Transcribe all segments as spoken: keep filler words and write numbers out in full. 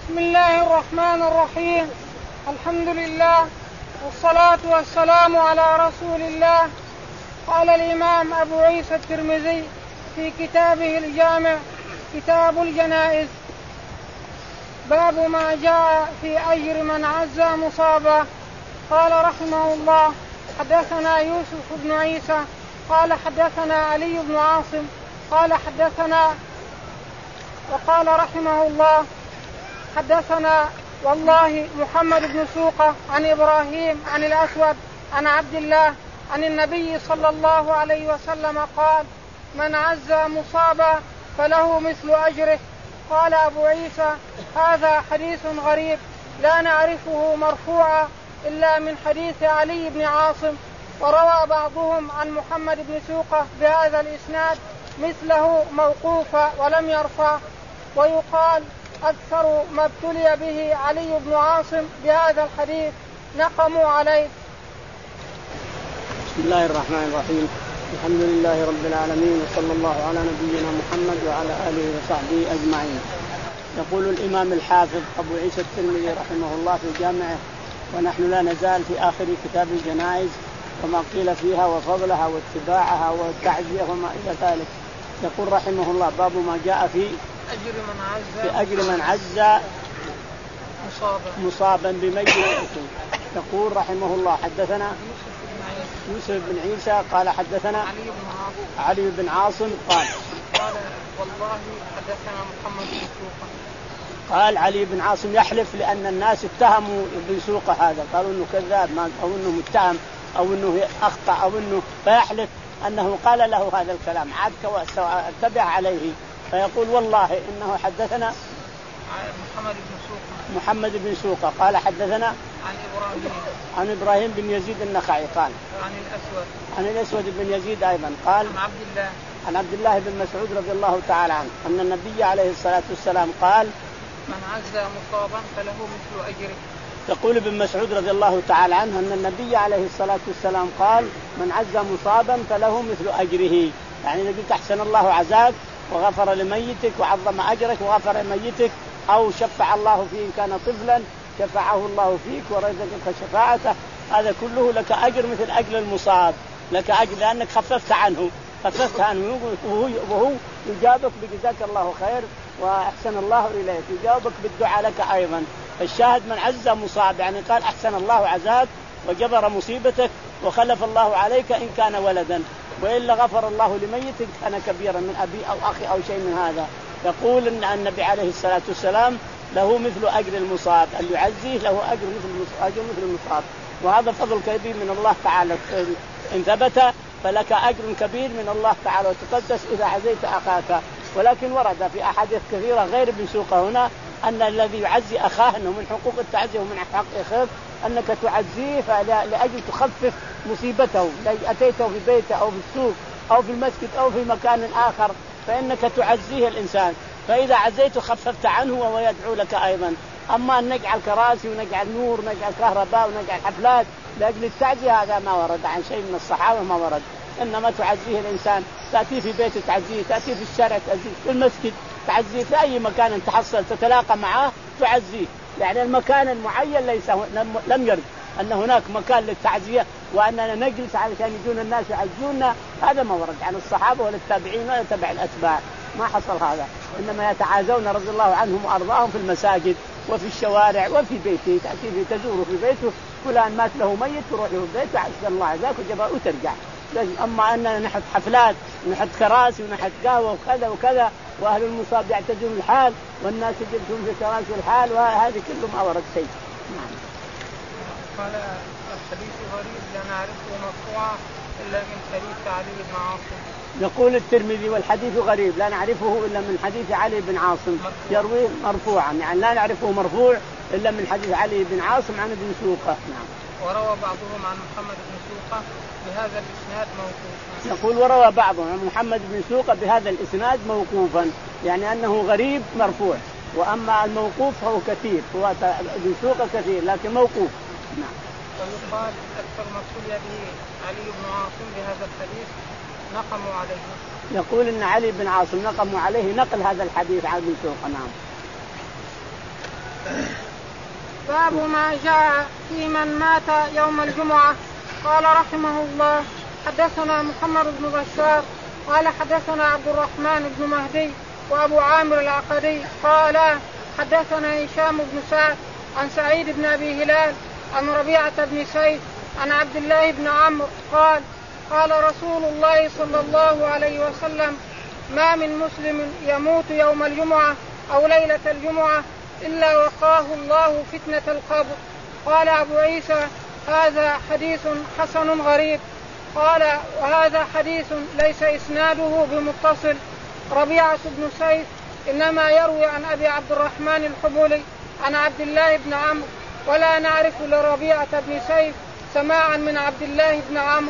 بسم الله الرحمن الرحيم. الحمد لله والصلاة والسلام على رسول الله. قال الإمام أبو عيسى الترمذي في كتابه الجامع كتاب الجنائز: باب ما جاء في أجر من عزى مصابا. قال رحمه الله: حدثنا يوسف بن عيسى قال حدثنا علي بن عاصم قال حدثنا وقال رحمه الله: حدثنا والله محمد بن سوقة عن إبراهيم عن الأسود عن عبد الله عن النبي صلى الله عليه وسلم قال: من عزى مصابا فله مثل أجره. قال أبو عيسى: هذا حديث غريب لا نعرفه مرفوعا إلا من حديث علي بن عاصم، وروى بعضهم عن محمد بن سوقة بهذا الإسناد مثله موقوفا ولم يرفع. ويقال أكثر ما ابتلي به علي بن عاصم بهذا الحديث نقموا عليه. بسم الله الرحمن الرحيم. الحمد لله رب العالمين، وصلى الله على نبينا محمد وعلى آله وصحبه أجمعين. يقول الإمام الحافظ أبو عيسى الترمذي رحمه الله في جامعه، ونحن لا نزال في آخر كتاب الجنائز وما قيل فيها وفضلها واتباعها والتعزية وما إلى ذلك. يقول رحمه الله: باب ما جاء في أجر من عزى في أجر من عزى مصابا, مصابا بميت. يقول رحمه الله: حدثنا يوسف بن عيسى قال حدثنا علي بن عاصم, علي بن عاصم قال قال والله حدثنا محمد بن سوقة. قال علي بن عاصم يحلف لأن الناس اتهموا ابن سوقة هذا، قالوا إنه كذاب أو إنه متهم أو إنه أخطأ أو إنه، فيحلف أنه قال له هذا الكلام عاد اتبع عليه، فيقول والله إنه حدثنا محمد بن سوقة محمد بن سوقة قال حدثنا عن إبراهيم عن إبراهيم بن يزيد النخعي قال عن الأسود عن الأسود بن يزيد أيضا قال عن عبد الله عن عبد الله بن مسعود رضي الله تعالى عنه أن النبي عليه الصلاة والسلام قال: من عزى مصابا فله مثل أجره. يقول ابن مسعود رضي الله تعالى عنه أن النبي عليه الصلاة والسلام قال: من عزى مصابا فله مثل أجره، يعني إذا قلت أحسن الله عزاك وغفر لميتك وعظم أجرك وغفر لميتك، أو شفع الله فيه إن كان طفلا شفعه الله فيك ورزقك شفاعته، هذا كله لك أجر مثل أجر المصاب، لك أجر لأنك خففت عنه خففت عنه وهو, وهو يجابك بجزاك الله خير وأحسن الله إليك، يجابك بالدعاء لك أيضا. الشاهد من عز مصاب يعني قال أحسن الله عزاك وجبر مصيبتك وخلف الله عليك إن كان ولدا، وإلا غفر الله لميتك كان كبيرا من أبي أو أخي أو شيء من هذا. يقول أن النبي عليه الصلاة والسلام له مثل أجر المصاب، اللي يعزيه له أجر مثل أجر مثل المصاب، وهذا فضل كبير من الله تعالى. إن ثبت فلك أجر كبير من الله تعالى وتقدس إذا عزيت أخاك. ولكن ورد في أحاديث كثيرة غير ابن سوقة هنا أن الذي يعزي أخاه أنه من حقوق التعزية ومن حق أخاك أنك تعزيه لأجل تخفف مصيبته، أتيته في بيته أو في السوق أو في المسجد أو في مكان آخر فإنك تعزيه الإنسان، فإذا عزيته خففت عنه وهو يدعو لك أيضا. أما أن نجعل كراسي ونجعل نور ونجعل كهرباء ونجعل حفلات لأجل التعزية هذا ما ورد عن شيء من الصحابة، ما ورد. إنما تعزيه الإنسان، تأتي في بيته تعزيه، تأتي في الشارع تعزيه، في المسجد تعزيه، في أي مكان تحصل تتلاقى معه تعزيه. يعني المكان المعين ليس لم يرد أن هناك مكان للتعزية وأننا نجلس علشان يجون الناس يعزونا، هذا ما ورد عن الصحابة ولا التابعين ولا تبع الأتباع، ما حصل هذا. إنما يتعازون رضي الله عنهم وأرضاهم في المساجد وفي الشوارع وفي بيته، تأتي في تزوره في بيته، فلان مات له ميت تروح له في بيته أحسن الله عزاك وجباء وترجع. أما أننا نحط حفلات ونحط كراسي ونحط قهوة وكذا وكذا وأهل المصاب يعتزون الحال والناس يجلسون في كراسي الحال، وهذه كله ما ورد شيء. نعم. قال الحديث غريب لا نعرفه مرفوعا إلا من حديث علي بن عاصم. يقول الترمذي: والحديث غريب لا نعرفه إلا من حديث علي بن عاصم، يروي مرفوعا يعني لا نعرفه مرفوع إلا من حديث علي بن عاصم عن ابن سوقة. نعم. وروى بعضهم عن محمد بن سوقة بهذا الإسناد موقوفا. يقول وروى بعضهم عن محمد بن سوقة بهذا الإسناد موقوفا، يعني أنه غريب مرفوع، وأما الموقوف فهو كثير، هو ابن سوقة كثير لكن موقوف. نعم. ويقال أكثر ما ابتلي به علي بن عاصم بهذا الحديث نقموا عليه. يقول إن علي بن عاصم نقموا عليه نقل هذا الحديث عن ابن سوقة. نعم. باب ما جاء في من مات يوم الجمعة. قال رحمه الله حدثنا محمد بن بشار قال حدثنا عبد الرحمن بن مهدي وأبو عامر العقدي قال حدثنا هشام بن سعد عن سعيد بن أبي هلال عن ربيعة بن سيف عن عبد الله بن عمرو قال قال رسول الله صلى الله عليه وسلم ما من مسلم يموت يوم الجمعة أو ليلة الجمعة إلا وقاه الله فتنة القبر. قال أبو عيسى هذا حديث حسن غريب. قال وهذا حديث ليس إسناده بمتصل. ربيعة بن سيف إنما يروي عن أبي عبد الرحمن الحبولي عن عبد الله بن عمرو ولا نعرف لربيعة بن سيف سماعا من عبد الله بن عمرو.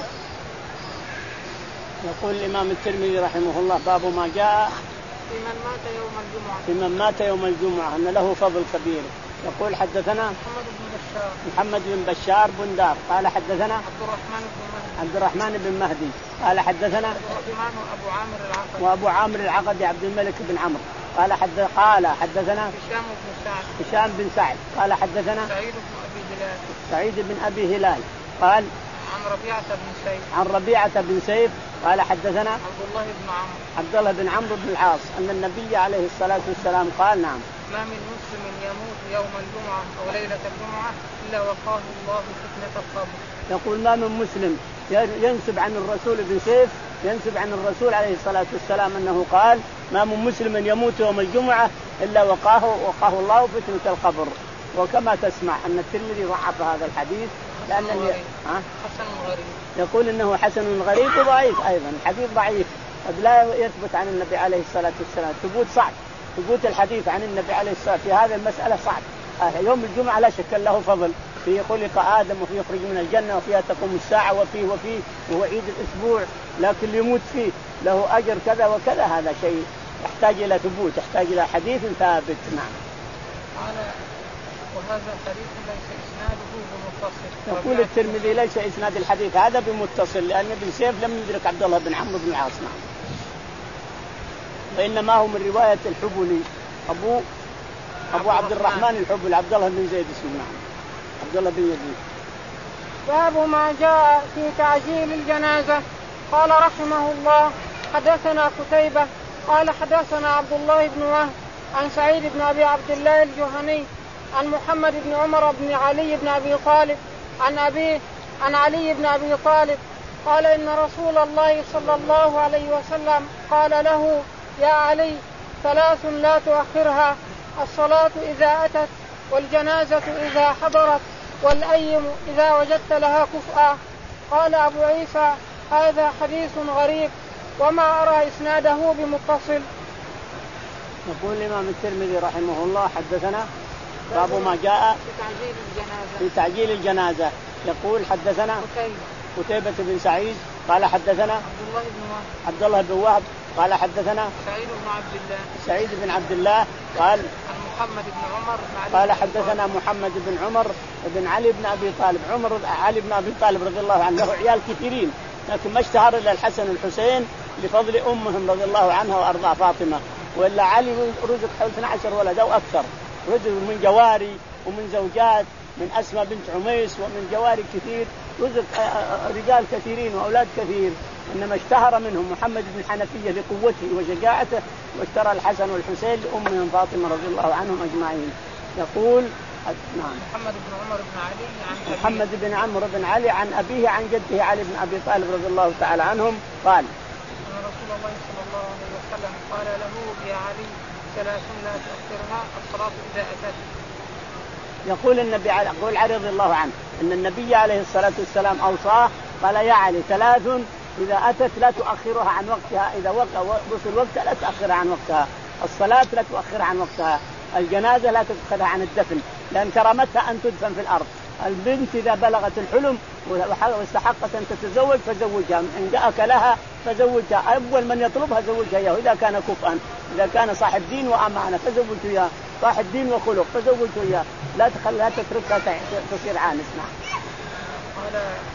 يقول الإمام الترمذي رحمه الله باب ما جاء في من مات يوم الجمعة في من مات يوم الجمعة أن له فضل كبير. يقول حدثنا محمد بن بشار محمد بن بشار بندار قال حدثنا عبد الرحمن بن مهدي عبد الرحمن بن مهدي قال حدثنا عبد الرحمن وأبو عامر العقدي وأبو عامر العقدي عبد الملك بن عمرو قال حدث قال حدثنا هشام بن سعد هشام بن سعد قال حدثنا سعيد بن أبي هلال سعيد بن أبي هلال قال عن ربيعة بن سيف عن ربيعة بن سيف قال حدثنا عبد الله بن عمرو عبد الله بن عمرو بن العاص أن النبي عليه الصلاة والسلام قال نعم ما من مسلم يموت يوم الجمعة أو ليلة الجمعة إلا وقاه الله فتنة القبر. يقول ما من مسلم ينسب عن الرسول بن سيف ينسب عن الرسول عليه الصلاة والسلام أنه قال ما من مسلم يموت يوم الجمعة إلا وقاه وقاه الله فتنة القبر. وكما تسمع أن الترمذي ضعف هذا الحديث لأن ها؟ حسن غريب. يقول إنه حسن غريب وضعيف أيضا الحديث ضعيف قد لا يثبت عن النبي عليه الصلاة والسلام ثبوت صعب ثبوت الحديث عن النبي عليه الصلاة والسلام في هذه المسألة صعب. يوم الجمعة لا شك له فضل فيه خلق آدم وفيه يخرج من الجنة وفيها تقوم الساعة وفيه وفيه وهو عيد الأسبوع لكن اللي يموت فيه له أجر كذا وكذا هذا شيء يحتاج إلى ثبوت يحتاج إلى حديث ثابت. نعم. وهذا حديث ليس إسناده بمتصل. يقول الترمذي ليس إسناد الحديث هذا بمتصل لأن ابن سيف لم يدرك عبد الله بن عمرو بن العاص. نعم. وإنما هو من رواية الحبولي أبو أبو عبد الرحمن الحبولي عبد الله بن زيد اسمه. نعم. عبد الله بن يزيد. باب ما جاء في تعجيل الجنازة. قال رحمه الله حدثنا قتيبة قال حدثنا عبد الله بن وهب عن سعيد بن أبي عبد الله الجهني عن محمد بن عمر بن علي بن أبي طالب عن أبيه عن علي بن أبي طالب قال إن رسول الله صلى الله عليه وسلم قال له يا علي ثلاث لا تؤخرها الصلاة إذا أتت والجنازة إذا حضرت والأيم إذا وجدت لها كفءا. قال أبو عيسى هذا حديث غريب وما أرى إسناده بمتصل. يقول الإمام الترمذي رحمه الله حدثنا باب ما جاء في تعجيل الجنازة في تعجيل الجنازة. يقول حدثنا قتيبة بن سعيد قال حدثنا عبد الله بن وهب عبد الله بن وهب قال حدثنا سعيد بن عبد الله سعيد بن عبد الله قال عن محمد بن عمر بن قال حدثنا محمد بن عمر بن علي بن أبي طالب. عمر علي بن أبي طالب رضي الله عنه له عيال كثيرين لكن ما اشتهر إلا الحسن والحسين لفضل أمهم رضي الله عنها وأرضاها فاطمة وإلا علي رزق حول اثني عشر ولد أو أكثر رزق من جواري ومن زوجات من أسماء بنت عميس ومن جواري كثير رزق رجال كثيرين وأولاد كثير إنما اشتهر منهم محمد بن حنفية لقوته وشجاعته واشترى الحسن والحسين لأمهم فاطمة رضي الله عنهم أجمعين. يقول نعم محمد بن عمر بن علي عن محمد بن عمرو بن علي عن أبيه عن جده علي بن أبي طالب رضي الله تعالى عنهم قال أن رسول الله صلى الله عليه وسلم قال له يا علي ثلاث لا تؤخرها الصلاة إذا أتت. يقول النبي يقول علي رضي الله عنه أن النبي عليه الصلاة والسلام أوصاه قال يا علي ثلاث إذا أتت لا تؤخرها عن وقتها إذا وصل وقتها لا تؤخرها عن وقتها الصلاة لا تؤخرها عن وقتها الجنازة لا تؤخرها عن الدفن لأن كرامتها أن تدفن في الأرض. البنت إذا بلغت الحلم واستحقت أن تتزوج فزوجها إن جاءك لها فزوجها أول من يطلبها زوجها إياه إذا كان كفءا إذا كان صاحب دين وأمانة فزوجه إياه صاحب دين وخلق فزوجه إياه لا تخل لا تتركها تصير عانس. نعم. قال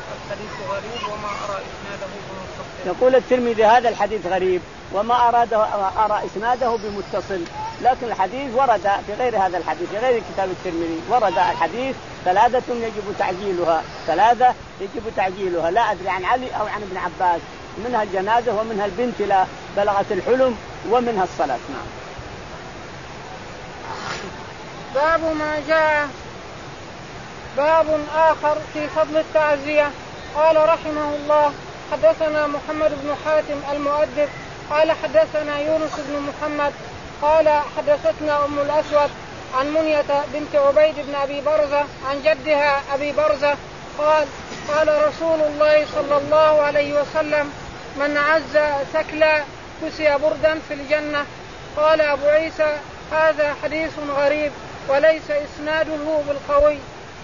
الحديث غريب وما أرى إسناده بمتصل. يقول الترمذي هذا الحديث غريب وما أراده أرى إسناده بمتصل، لكن الحديث ورد في غير هذا الحديث في غير كتاب الترمذي ورد الحديث ثلاثة يجب تعجيلها، ثلاثة يجب تعجيلها، لا أدري عن علي أو عن ابن عباس، منها الجنازة ومنها البنت لا بلغت الحلم ومنها الصلاة. نعم. باب ما جاء باب آخر في فضل التعزية. قال رحمه الله حدثنا محمد بن حاتم المؤدب قال حدثنا يونس بن محمد قال حدثتنا أم الأسود عن منية بنت عبيد بن أبي برزة عن جدها أبي برزة قال قال رسول الله صلى الله عليه وسلم من عز ثكلا كسي بردا في الجنة. قال أبو عيسى هذا حديث غريب وليس إسناده بالقوي.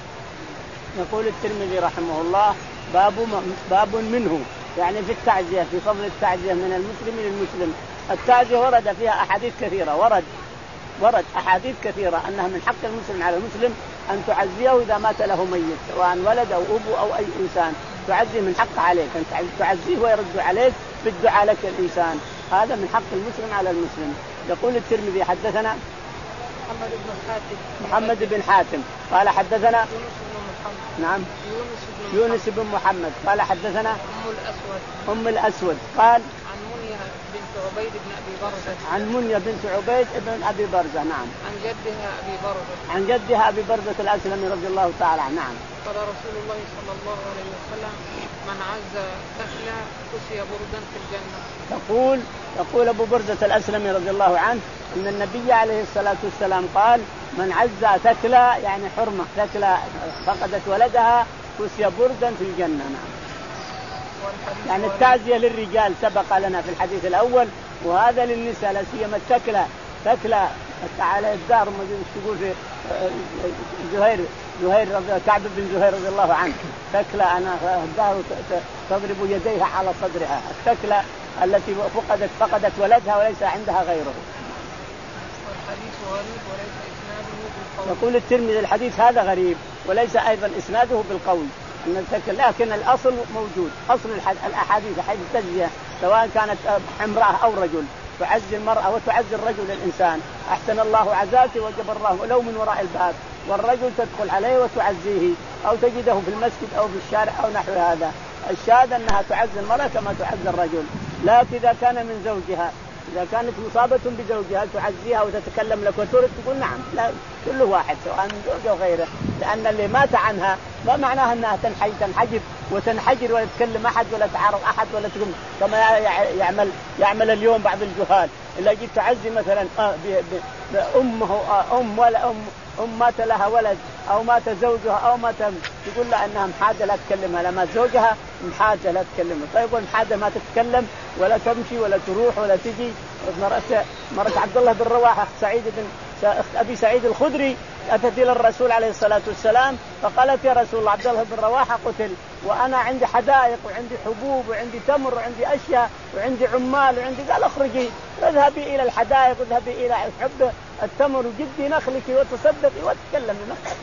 يقول الترمذي رحمه الله باب باب منه يعني في التعزية، في فضل التعزية من المسلم للمسلم. التعزية ورد فيها أحاديث كثيرة، ورد ورد أحاديث كثيرة أنها من حق المسلم على المسلم أن تعزيه إذا مات له ميت سواء ولد أو أبو أو أي إنسان، تعزيه من حق عليك أن تعزيه ويرد عليك بالدعاء لك الإنسان، هذا من حق المسلم على المسلم. يقول الترمذي حدثنا محمد بن حاتم محمد بن حاتم قال حدثنا نعم يونس, يونس بن محمد قال حدثنا أم الأسود أم الأسود قال عن منية بنت عبيد بن أبي برزة عن منية بنت عبيد بن أبي برزة نعم عن جدها أبي برزة عن جدها أبي برزة الأسلمي رضي الله تعالى عنه. نعم. قال رسول الله صلى الله عليه وسلم من عز ثكلا كسي بردا في الجنة. يقول يقول أبو برزة الأسلمي رضي الله عنه أن النبي عليه الصلاة والسلام قال من عز ثكلا يعني حرمة ثكلا فقدت ولدها كسي بردا في الجنة. نعم. يعني التعزية للرجال سبق لنا في الحديث الأول، وهذا للنساء لا سيما الثكلا ثكلا على الدار تقول في زهير زهير كعب بن زهير رضي الله عنه ثكلا أنا الدار تضرب يديها على صدرها، الثكلا التي فقدت فقدت ولدها وليس عندها غيره. والحديث غريب وليس إسناده بالقوي. يقول الترمذي الحديث هذا غريب وليس أيضا إسناده بالقوي، لكن الأصل موجود، أصل الأحاديث حيث التجزية سواء كانت امرأة أو رجل تعزي المرأة وتعزي الرجل الإنسان، أحسن الله عزاك وجبر الله لو من وراء الباب، والرجل تدخل عليه وتعزيه أو تجده في المسجد أو في الشارع أو نحو هذا. الشاهد أنها تعزي المرأة كما تعزي الرجل، لكن إذا كان من زوجها إذا كانت مصابة بزوجها تعزيها وتتكلم لك وترد تقول نعم، لا كل واحد سواء من زوجها أو غيره، لأن اللي مات عنها ما معناها أنها تنحجر وتنحجر ولا تكلم أحد ولا تعارض أحد ولا تقوم كما يعمل يعمل اليوم بعض الجهال، إلا جيت تعزي مثلا أمه أم ولا أم أم مات لها ولد أو مات زوجها أو مات تقول لها أنها محاجة لا تكلمها، لما زوجها محاجة لا تكلمها. طيب والمحاجة ما تتكلم ولا تمشي ولا تروح ولا تجي. مرت مرت عبد الله بن رواحة سعيد بن أبي سعيد الخدري أتت إلى الرسول عليه الصلاة والسلام فقالت يا رسول الله عبد الله بن رواحة قتل وأنا عندي حدائق وعندي حبوب وعندي تمر وعندي أشياء وعندي عمال وعندي، قال اخرجي اذهبي إلى الحدائق واذهبي إلى حب التمر وجدي نخلك وتصدقي وتكلمي.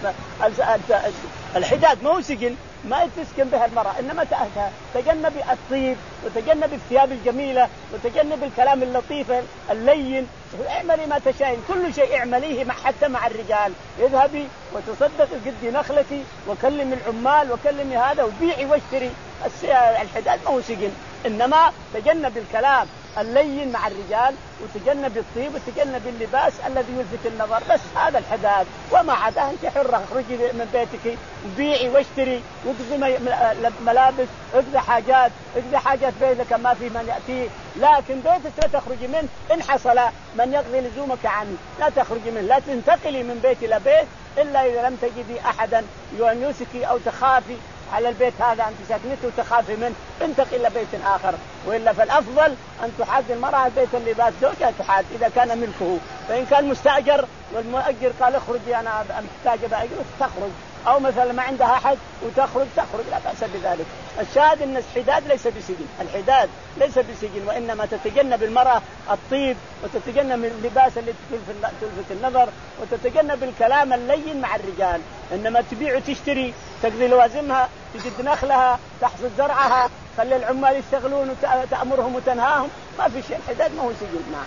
الحداد ما هو سجن ما تسكن بها المرأة، إنما تجنبي الطيب وتجنبي الثياب الجميلة وتجنبي الكلام اللطيف اللين، اعملي ما تشاءين، كل شيء اعمليه مع حتى مع الرجال، اذهبي وتصدقي جدي نخلك وكلمي العمال وكلمي هذا وبيعي واشتري. الحداد ما هو سجن، إنما تجنبي الكلام اللين مع الرجال وتجنب الطيب وتجنب اللباس الذي يلفت النظر، بس هذا الحداد. وما عدا أنت حرة، اخرجي من بيتك بيعي واشتري واقضي ملابس اقضي حاجات اقضي حاجات بيتك ما في من يأتيه، لكن بيتك لا تخرجي منه، إن حصل من يقضي لزومك عنه لا تخرجي منه، لا تنتقلي من بيت إلى بيت إلا إذا لم تجدي أحدا يؤنسك أو تخافي على البيت هذا أنت ساكنته وتخافي منه، انتقل إلى بيت آخر. وإلا فالأفضل أن تحاد المرأة بيت اللباس زوجها تحاد إذا كان ملكه، فإن كان مستأجر والمؤجر قال اخرجي أنا محتاجة بأجر تخرج، أو مثلا ما عندها أحد وتخرج تخرج لا بأس بذلك. الشاهد أن الحداد ليس بسجن، الحداد ليس بسجن، وإنما تتجنب المرأة الطيب وتتجنب اللباس اللي تلفت النظر وتتجنب الكلام اللين مع الرجال. إنما تبيع وتشتري، تقضي لوازمها، تجد نخلها، تحصد زرعها، خلي العمال يشتغلون وتأمرهم وتنهاهم، ما في شيء. الحداد ما هو سجن. نعم.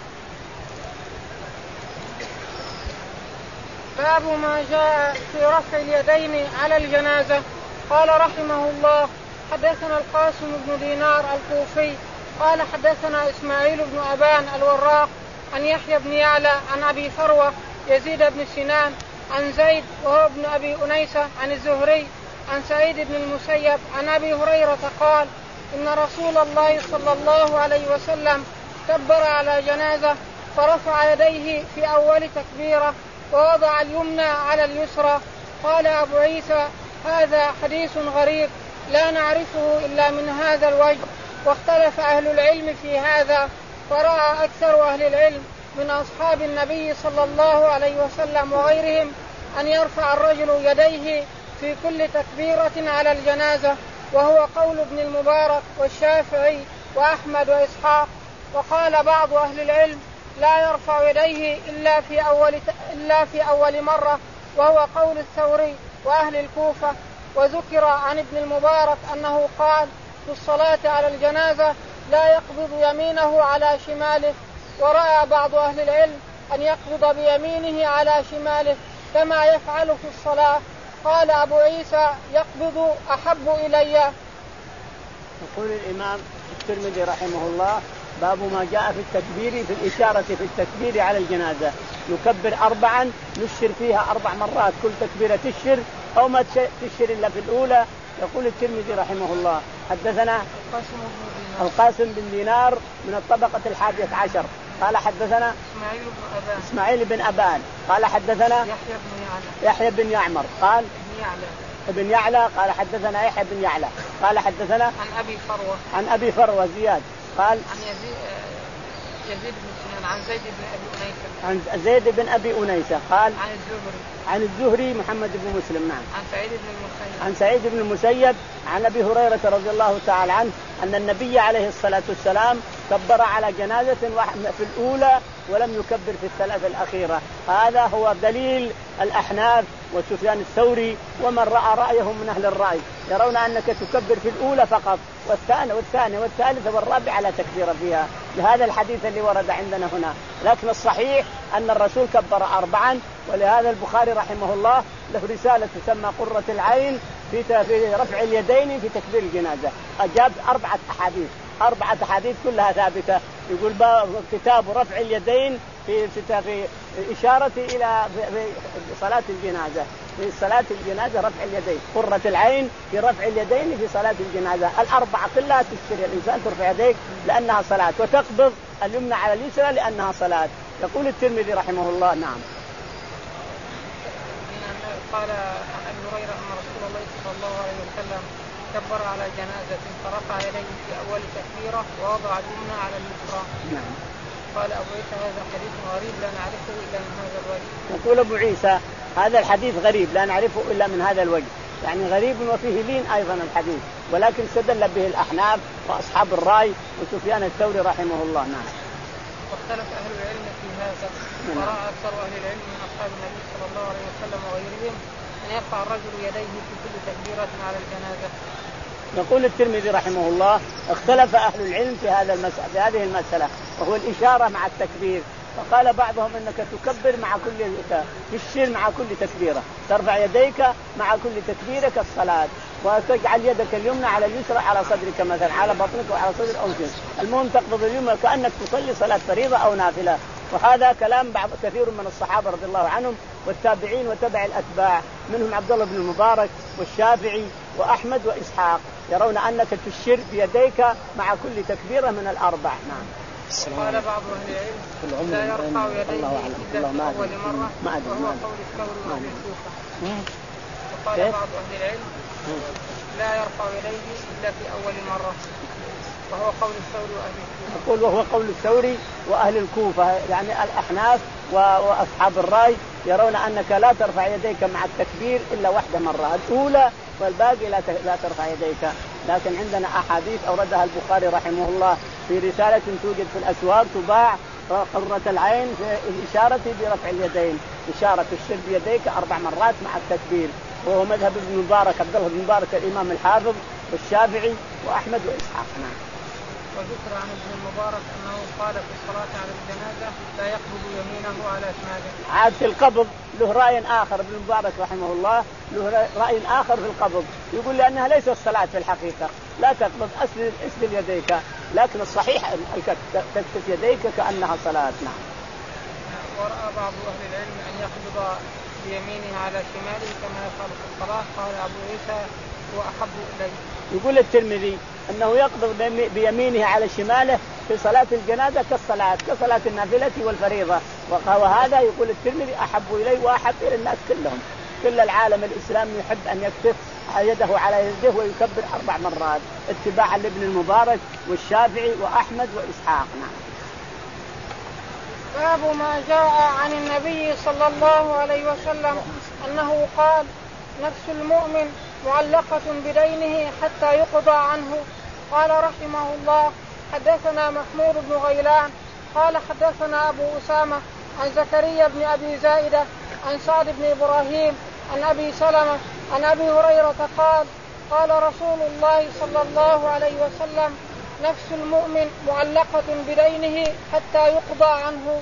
باب ما جاء في رفع اليدين على الجنازة. قال رحمه الله: حدثنا القاسم بن دينار الكوفي قال حدثنا إسماعيل بن أبان الوراق عن يحيى بن يعلى عن أبي فروة يزيد بن سنان عن زيد وهو ابن أبي أنيسة عن الزهري عن سعيد بن المسيب عن أبي هريرة قال: إن رسول الله صلى الله عليه وسلم كبر على جنازة فرفع يديه في أول تكبيرة ووضع اليمنى على اليسرى. قال أبو عيسى: هذا حديث غريب لا نعرفه إلا من هذا الوجه. واختلف أهل العلم في هذا، فرأى أكثر أهل العلم من أصحاب النبي صلى الله عليه وسلم وغيرهم أن يرفع الرجل يديه في كل تكبيرة على الجنازة، وهو قول ابن المبارك والشافعي وأحمد وإسحاق. وقال بعض أهل العلم: لا يرفع يديه إلا في أول إلا في أول مرة، وهو قول الثوري وأهل الكوفة. وذكر عن ابن المبارك أنه قال في الصلاة على الجنازة: لا يقبض يمينه على شماله. ورأى بعض أهل العلم أن يقبض بيمينه على شماله كما يفعل في الصلاة. قال أبو عيسى: يقبض أحب إلي. يقول الإمام الترمذي رحمه الله: باب ما جاء في التكبير، في الإشارة في التكبير على الجنازة. يكبر أربعا، نشر فيها أربع مرات، كل تكبيرة تشر أو ما تشر إلا في الأولى. يقول الترمذي رحمه الله: حدثنا القاسم بن دينار من الطبقة الحادية عشر قال حدثنا إسماعيل بن أبان إسماعيل بن أبان قال حدثنا يحيى بن يعلى يحيى بن يعمر قال بن يعلى ابن يعلى قال حدثنا يحيى بن يعلى قال حدثنا عن أبي فروة عن أبي فروة زياد قال عن يزيد يزيد بن سنان عن زيد بن أبي أنيسة عن زيد بن أبي أنيسة قال عن الزهري عن الزهري محمد بن مسلم نعم عن سعيد بن المسيب عن سعيد بن المسيب عن أبي هريرة رضي الله تعالى عنه أن النبي عليه الصلاة والسلام كبر على جنازة في الأولى ولم يكبر في الثلاثة الأخيرة. هذا هو دليل الأحناف وسفيان الثوري ومن رأى رأيهم من أهل الرأي، يرون أنك تكبر في الأولى فقط والثانية والثانية والثالثة والرابعة لا تكبير فيها، لهذا الحديث اللي ورد عندنا هنا. لكن الصحيح أن الرسول كبر أربعا، ولهذا البخاري رحمه الله له رسالة تسمى قرة العين في رفع اليدين في تكبير الجنازة. أجاب أربعة أحاديث أربعة أحاديث كلها ثابتة. يقول كتاب رفع اليدين في في إشارة إلى في صلاة الجنازة، في صلاة الجنازة رفع اليدين، قرة العين في رفع اليدين في صلاة الجنازة. الأربعة كلها تشتري الإنسان ترفع يديك لأنها صلاة، وتقبض اليمنى على اليسرى لأنها صلاة. يقول الترمذي رحمه الله نعم. قال عن أبي هريرة أن رسول الله صلى الله عليه وسلم كبر على جنازة فرفع يديه في أول تكبيرة ووضع اليمنى على اليسرى. نعم. قال أبو عيسى: هذا حديث غريب لا نعرفه إلا من هذا الوجه. يقول أبو عيسى: هذا الحديث غريب لا نعرفه إلا من هذا الوجه، يعني غريب وفيه لين أيضا الحديث، ولكن استدل به الأحناف وأصحاب الرأي وسفيان الثوري رحمه الله. نعم. واختلف أهل العلم في هذا، ورأى أكثر أهل العلم من أصحاب النبي صلى الله عليه وسلم وغيرهم أن يرفع الرجل يديه في كل تكبيرة على الجنازة. يقول الترمذي رحمه الله: اختلف أهل العلم في هذا المسألة في هذه المسألة، وهو الإشارة مع التكبير. فقال بعضهم انك تكبر مع كل تشير مع كل تكبيرة، ترفع يديك مع كل تكبيرة كالصلاة، وتجعل يدك اليمنى على اليسرى على صدرك مثلا، على بطنك وعلى صدر أنفك، المهم تقبض اليمنى كأنك تصلي صلاة فريضة أو نافلة. وهذا كلام بعض كثير من الصحابة رضي الله عنهم والتابعين وتبع الأتباع، منهم عبد الله بن المبارك والشافعي وأحمد وإسحاق، يرون أنك تشير بيديك مع كل تكبيرة من الأربع. نعم. قال بعض أهل العلم: لا يرفع يديه إلا في أول مرة، وهو قول الثوري وأهل الكوفة. وقال بعض أهل العلم: لا يرفع يديه إلا في أول مرة، وهو قول الثوري وأهل الكوفة. يقول وهو قول الثوري وأهل الكوفة، يعني الأحناف وأصحاب الرأي يرون أنك لا ترفع يديك مع التكبير إلا واحدة مرة الأولى والباقي لا لا ترفع يديك. لكن عندنا أحاديث أوردها البخاري رحمه الله في رسالة توجد في الأسواق تباع قرة العين في الإشارة برفع اليدين، إشارة الشر بيديك أربع مرات مع التكبير، وهو مذهب ابن مبارك عبد الله بن مبارك الإمام الحافظ والشافعي وأحمد وإسحاق. نعم. وذكر عن ابن المبارك أنه قال في الصلاة على الجنازة لا يقبض يمينه على شماله. عاد في القبض له رأي آخر ابن المبارك رحمه الله، له رأي آخر في القبض، يقول لأنها ليست الصلاة في الحقيقة، لا تقبض أسل أسل يديك، لكن الصحيح تكتف يديك كأنها صلاة. نعم. ورأى بعض أهل العلم أن يقبض بيمينه على شماله كما يفعل في الصلاة، قال أبو عيسى هو أحب إليه. يقول الترمذي أنه يقبض بيمينه على شماله في صلاة الجنازة كالصلاة كصلاة النافلة والفريضة، وهذا يقول الترمذي أحب إليه وأحب إلى الناس كلهم. كل العالم الإسلامي يحب أن يكتف يده على يده ويكبر أربع مرات اتباعا لابن المبارك والشافعي وأحمد وإسحاق. نعم. باب ما جاء عن النبي صلى الله عليه وسلم أنه قال نفس المؤمن معلقة بدينه حتى يقضى عنه. قال رحمه الله حدثنا محمود بن غيلان قال حدثنا أبو أسامة عن زكريا بن أبي زائدة عن سعد بن إبراهيم عن أبي سلمة عن أبي هريرة قال قال رسول الله صلى الله عليه وسلم نفس المؤمن معلقة بدينه حتى يقضى عنه.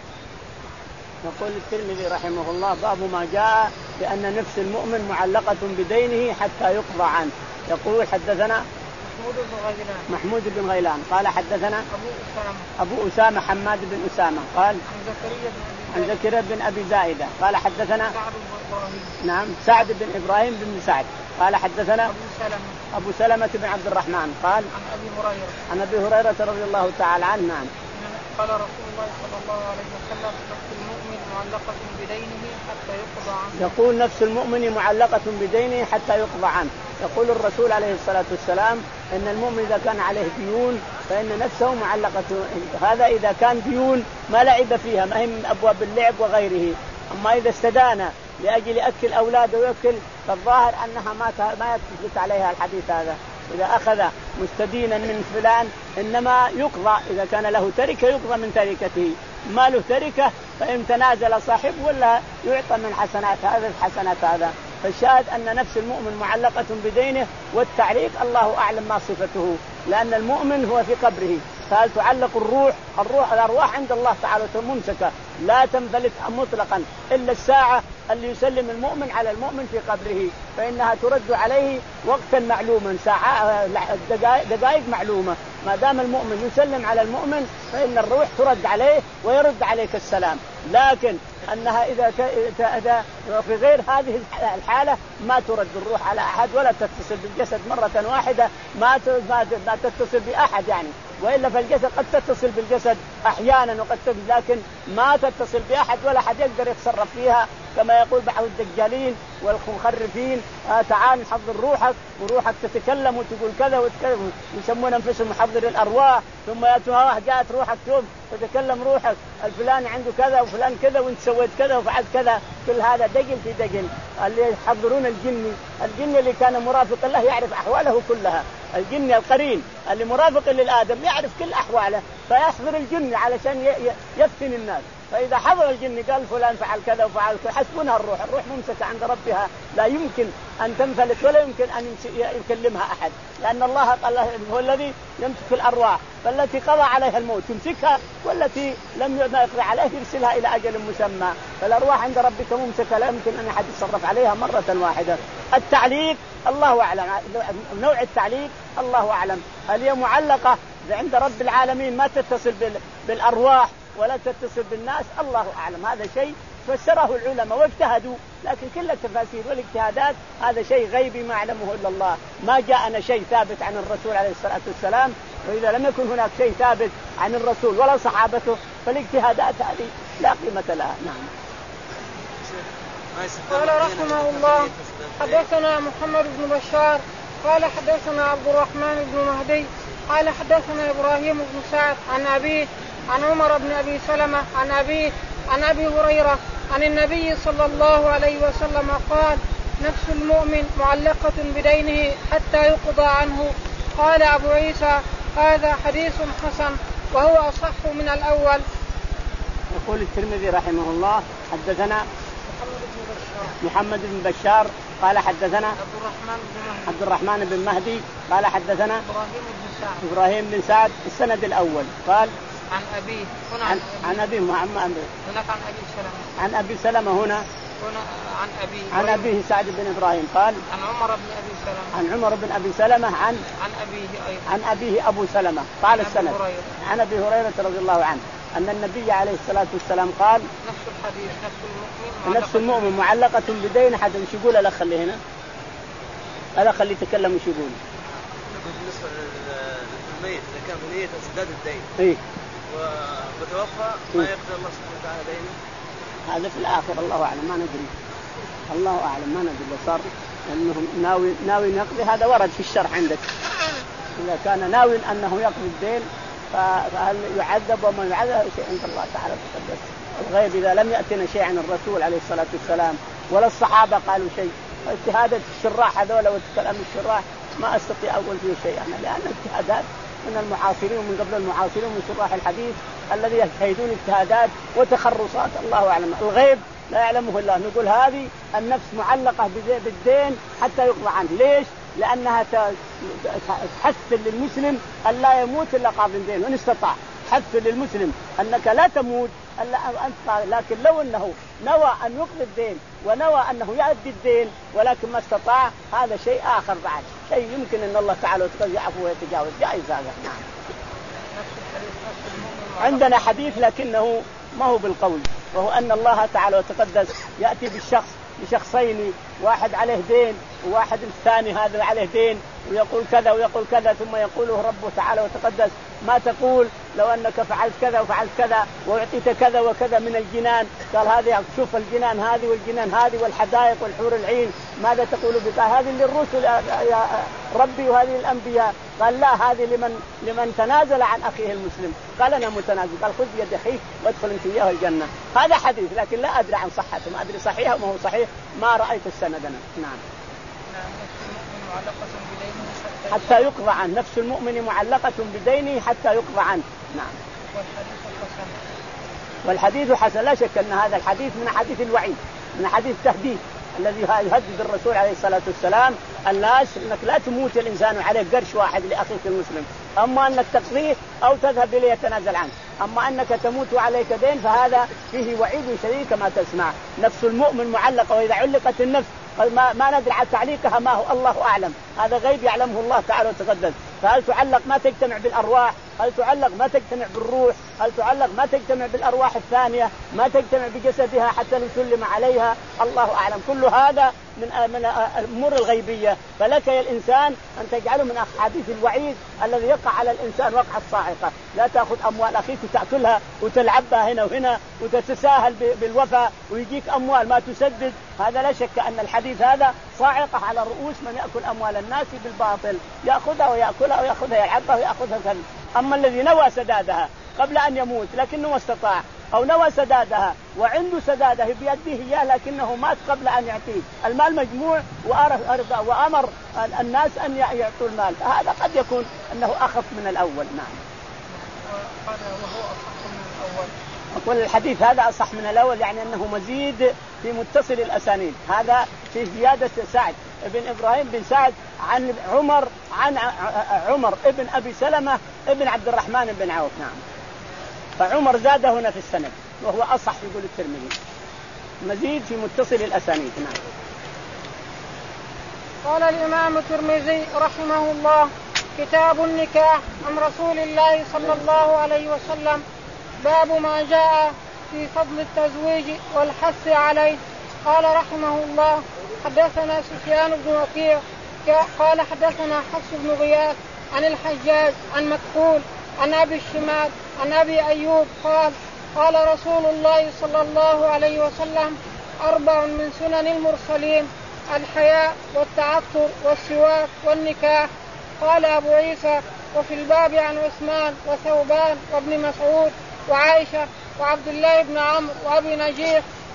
يقول الترمذي رحمه الله باب ما جاء بأن نفس المؤمن معلقة بدينه حتى يقضى عنه. يقول حدثنا محمود بن غيلان محمود بن غيلان قال حدثنا أبو أسامة أبو أسامة حماد بن أسامة قال عن زكريا بن عن زكريا بن أبي زائدة قال حدثنا سعد بن إبراهيم نعم سعد بن إبراهيم بن سعد قال حدثنا أبو سلمة أبو سلمة بن عبد الرحمن قال عن أبي هريرة عن أبي هريرة رضي الله تعالى عنه. نعم. قال رسول الله صلى الله عليه وسلم نفس المؤمن معلقة بدينه حتى يقضى عنه. يقول نفس المؤمن معلقة بدينه حتى يقضى عنه. يقول الرسول عليه الصلاة والسلام إن المؤمن إذا كان عليه ديون فإن نفسه معلقة. هذا إذا كان ديون ما لعب فيها ما هي من أبواب اللعب وغيره. أما إذا استدان لأجل أكل أولاده ويأكل فالظاهر أنها ما ما يثبت عليها الحديث هذا. إذا أخذ مستدينا من فلان إنما يقضى، إذا كان له تركة يقضى من تركته، ما له تركة فإن تنازل صاحب ولا يعطى من حسنات هذا الحسنات هذا. فالشاهد أن نفس المؤمن معلقة بدينه، والتعليق الله أعلم ما صفته، لأن المؤمن هو في قبره. فهل تعلق الروح الروح الأرواح عند الله تعالى ممسكة لا تنفلت مطلقا إلا الساعة اللي يسلم المؤمن على المؤمن في قبره، فإنها ترد عليه وقتا معلوما ساعة دقائق معلومة. ما دام المؤمن يسلم على المؤمن فإن الروح ترد عليه ويرد عليك السلام. لكن أنها إذا إذا في غير هذه الحالة ما ترد الروح على أحد ولا تتصل بالجسد مرة واحدة، ما ما تتصل بأحد يعني، وإلا فالجسد قد تتصل بالجسد أحيانا وقد تتصل، لكن ما تتصل بأحد ولا أحد يقدر يتصرف فيها، كما يقول بعض الدجالين والمخرفين آه تعال نحضر روحك وروحك تتكلم وتقول كذا وتكلم، يسمون أنفسهم محضر الأرواح، ثم يأتوها واحد جاءت روحك توم تتكلم روحك الفلان عنده كذا وفلان كذا وانت سويت كذا وفعلت كذا. كل هذا دجل في دجل. اللي يحضرون الجن الجن اللي كان مرافق له يعرف أحواله كلها، الجن القرين اللي مرافق للآدم يعرف كل أحواله، فيحضر الجن علشان يفتن الناس. فإذا حضر الجن قال فلان فعل كذا وفعل كذا حسبونها الروح. الروح ممسكة عند ربها لا يمكن أن تنفلت ولا يمكن أن يكلمها أحد، لأن الله هو الذي يمسك الأرواح، فالتي قضى عليها الموت يمسكها والتي لم يقضى عليها يرسلها إلى أجل مسمى. فالأرواح عند ربك ممسكة لا يمكن أن أحد يتصرف عليها مرة واحدة. التعليق الله أعلم، نوع التعليق الله أعلم، هل هي معلقة عند رب العالمين ما تتصل بالأرواح ولا تتصل بالناس، الله أعلم. هذا شيء فسره العلماء واجتهدوا، لكن كل التفاسير والاجتهادات هذا شيء غيبي ما يعلمه إلا الله. ما جاءنا شيء ثابت عن الرسول عليه الصلاة والسلام، وإذا لم يكن هناك شيء ثابت عن الرسول ولا صحابته فالاجتهادات هذه لا قيمة لها. نعم. قال رحمه الله حدثنا محمد بن بشار قال حدثنا عبد الرحمن بن مهدي قال حدثنا إبراهيم بن سعد عن أبيه عن عمر بن أبي سلمة عن أبيه عن أبي هريرة عن النبي صلى الله عليه وسلم قال نفس المؤمن معلقة بدينه حتى يقضى عنه. قال أبو عيسى هذا حديث حسن وهو أصح من الأول. يقول الترمذي رحمه الله حدثنا محمد بن بشار قال حدثنا عبد الرحمن بن مهدي قال حدثنا إبراهيم بن سعد السند الأول قال عن أبيه هنا عن, عن أبي محمد هناك عن أبي سلمة عن أبي سلمة هنا هنا عن أبيه عن أبيه سعد بن إبراهيم قال عن عمر بن أبي سلمة عن عمر بن أبي سلمة عن عن أبيه أيضا عن أبيه أبو سلمة قال عن السند أبي عن أبي هريرة رضي الله عنه أن النبي عليه الصلاة والسلام قال نفس الحديث نفس المؤمن نفس المؤمن معلقة بدين حد. مش يقول الأخ اللي هنا الأخ اللي يتكلم مش يقول بالنسبة للميت إذا كان بنية سداد الدين إيه ومتوفى ما يقدر الله سبحانه وتعالى دينه هذا في الآخر الله أعلم ما ندري الله أعلم ما ندري لو صار أنه ناوي ناوي يقضي هذا ورد في الشرع عندك. إذا كان ناوي أنه يقضي الدين فهل يعذب وما يعذب شيء عند الله تعالى تقدس الغيب. إذا لم يأتنا شيء عن الرسول عليه الصلاة والسلام ولا الصحابة قالوا شيء اجتهادات الشراح هذول وتكلم الشراح ما أستطيع أقول فيه شيء أنا لأن اجتهادات من المعاصرين ومن قبل المعاصرين ومن شراح الحديث الذي يجتهدون اجتهادات وتخرصات الله أعلم. الغيب لا يعلمه الله. نقول هذه النفس معلقة بالدين حتى يقضى عنه. ليش؟ لأنها تحث للمسلم أن لا يموت إلا قاضي الدين وإن استطاع. حث للمسلم أنك لا تموت أنت، لكن لو أنه نوى أن يقضي الدين ونوى أنه يؤدي الدين ولكن ما استطاع هذا شيء آخر بعد شيء يمكن أن الله تعالى يعفو ويتجاوز جائز هذا. نعم. عندنا حديث لكنه ما هو بالقول وهو أن الله تعالى وتقدس يأتي بالشخص بشخصين واحد عليه دين وواحد الثاني هذا عليه دين ويقول كذا ويقول كذا ثم يقوله ربه تعالى وتقدس ما تقول لو أنك فعلت كذا وفعلت كذا وأعطيت كذا وكذا من الجنان. قال هذه شوف الجنان هذه والجنان هذه والحدائق والحور العين ماذا تقول بك؟ هذه للرسل يا ربي وهذه الأنبياء. قال لا هذه لمن لمن تنازل عن أخيه المسلم. قال أنا متنازل. قال خذ بيد أخيك وادخل انت وياه الجنة. هذا حديث لكن لا أدري عن صحته ما أدري صحيح وما هو صحيح ما رأيت السند أنا. نعم. حتى يقضى عنه. نفس المؤمن معلقة بدينه حتى يقضى عنه. نعم. والحديث حسن لا شك أن هذا الحديث من حديث الوعيد من حديث التهديد الذي يهدد الرسول عليه الصلاة والسلام الناس انك لا تموت الانسان عليه قرش واحد لاخيك المسلم. اما انك تقضيه او تذهب اليه يتنازل عنه. اما انك تموت عليك دين فهذا فيه وعيد شديد كما تسمع. نفس المؤمن معلقة واذا علقت النفس ما, ما ندري على تعليقها ما هو الله اعلم. هذا غيب يعلمه الله تعالى وتقدس. فهل تعلق ما تجتمع بالارواح؟ هل تعلق ما تجتمع بالروح؟ هل تعلق ما تجتمع بالارواح الثانيه؟ ما تجتمع بجسدها حتى نسلم عليها؟ الله اعلم. كل هذا من من الامور الغيبيه. فلك يا الانسان ان تجعله من احاديث الوعيد الذي يقع على الانسان وقعه صاعقه. لا تاخذ اموال اخيك وتاكلها وتلعبها هنا وهنا وتتساهل بالوفاء ويجيك اموال ما تسدد. هذا لا شك ان الحديث هذا صاعقه على رؤوس من ياكل اموال الناس بالباطل. ياخذها وياكلها وياخذها يلعبها وياخذها كذا. اما الذي نوى سدادها قبل ان يموت لكنه ما استطاع او نوى سدادها وعنده سدادها بيده اياه لكنه مات قبل ان يعطيه المال مجموع وامر الناس ان يعطوا المال هذا قد يكون انه اخف من الاول. نعم. وهو اصح من الاول. أقول الحديث هذا أصح من الأول يعني أنه مزيد في متصل الأسانيد. هذا في زيادة سعد ابن إبراهيم بن سعد عن عمر عن عمر ابن أبي سلمة ابن عبد الرحمن بن عوف. نعم. فعمر زاد هنا في السند وهو أصح يقول الترمذي مزيد في متصل الأسانيد. نعم. قال الإمام الترمذي رحمه الله كتاب النكاح عن رسول الله صلى الله عليه وسلم باب ما جاء في فضل التزويج والحث عليه. قال رحمه الله حدثنا سفيان بن وكيع قال حدثنا حفص بن غياث عن الحجاج عن مكحول عن أبي الشمال عن أبي أيوب قال قال رسول الله صلى الله عليه وسلم أربع من سنن المرسلين الحياء والتعطر والسواك والنكاح. قال أبو عيسى وفي الباب عن عثمان وثوبان وابن مسعود وعائشة وعبد الله بن عمرو وأبي نجيح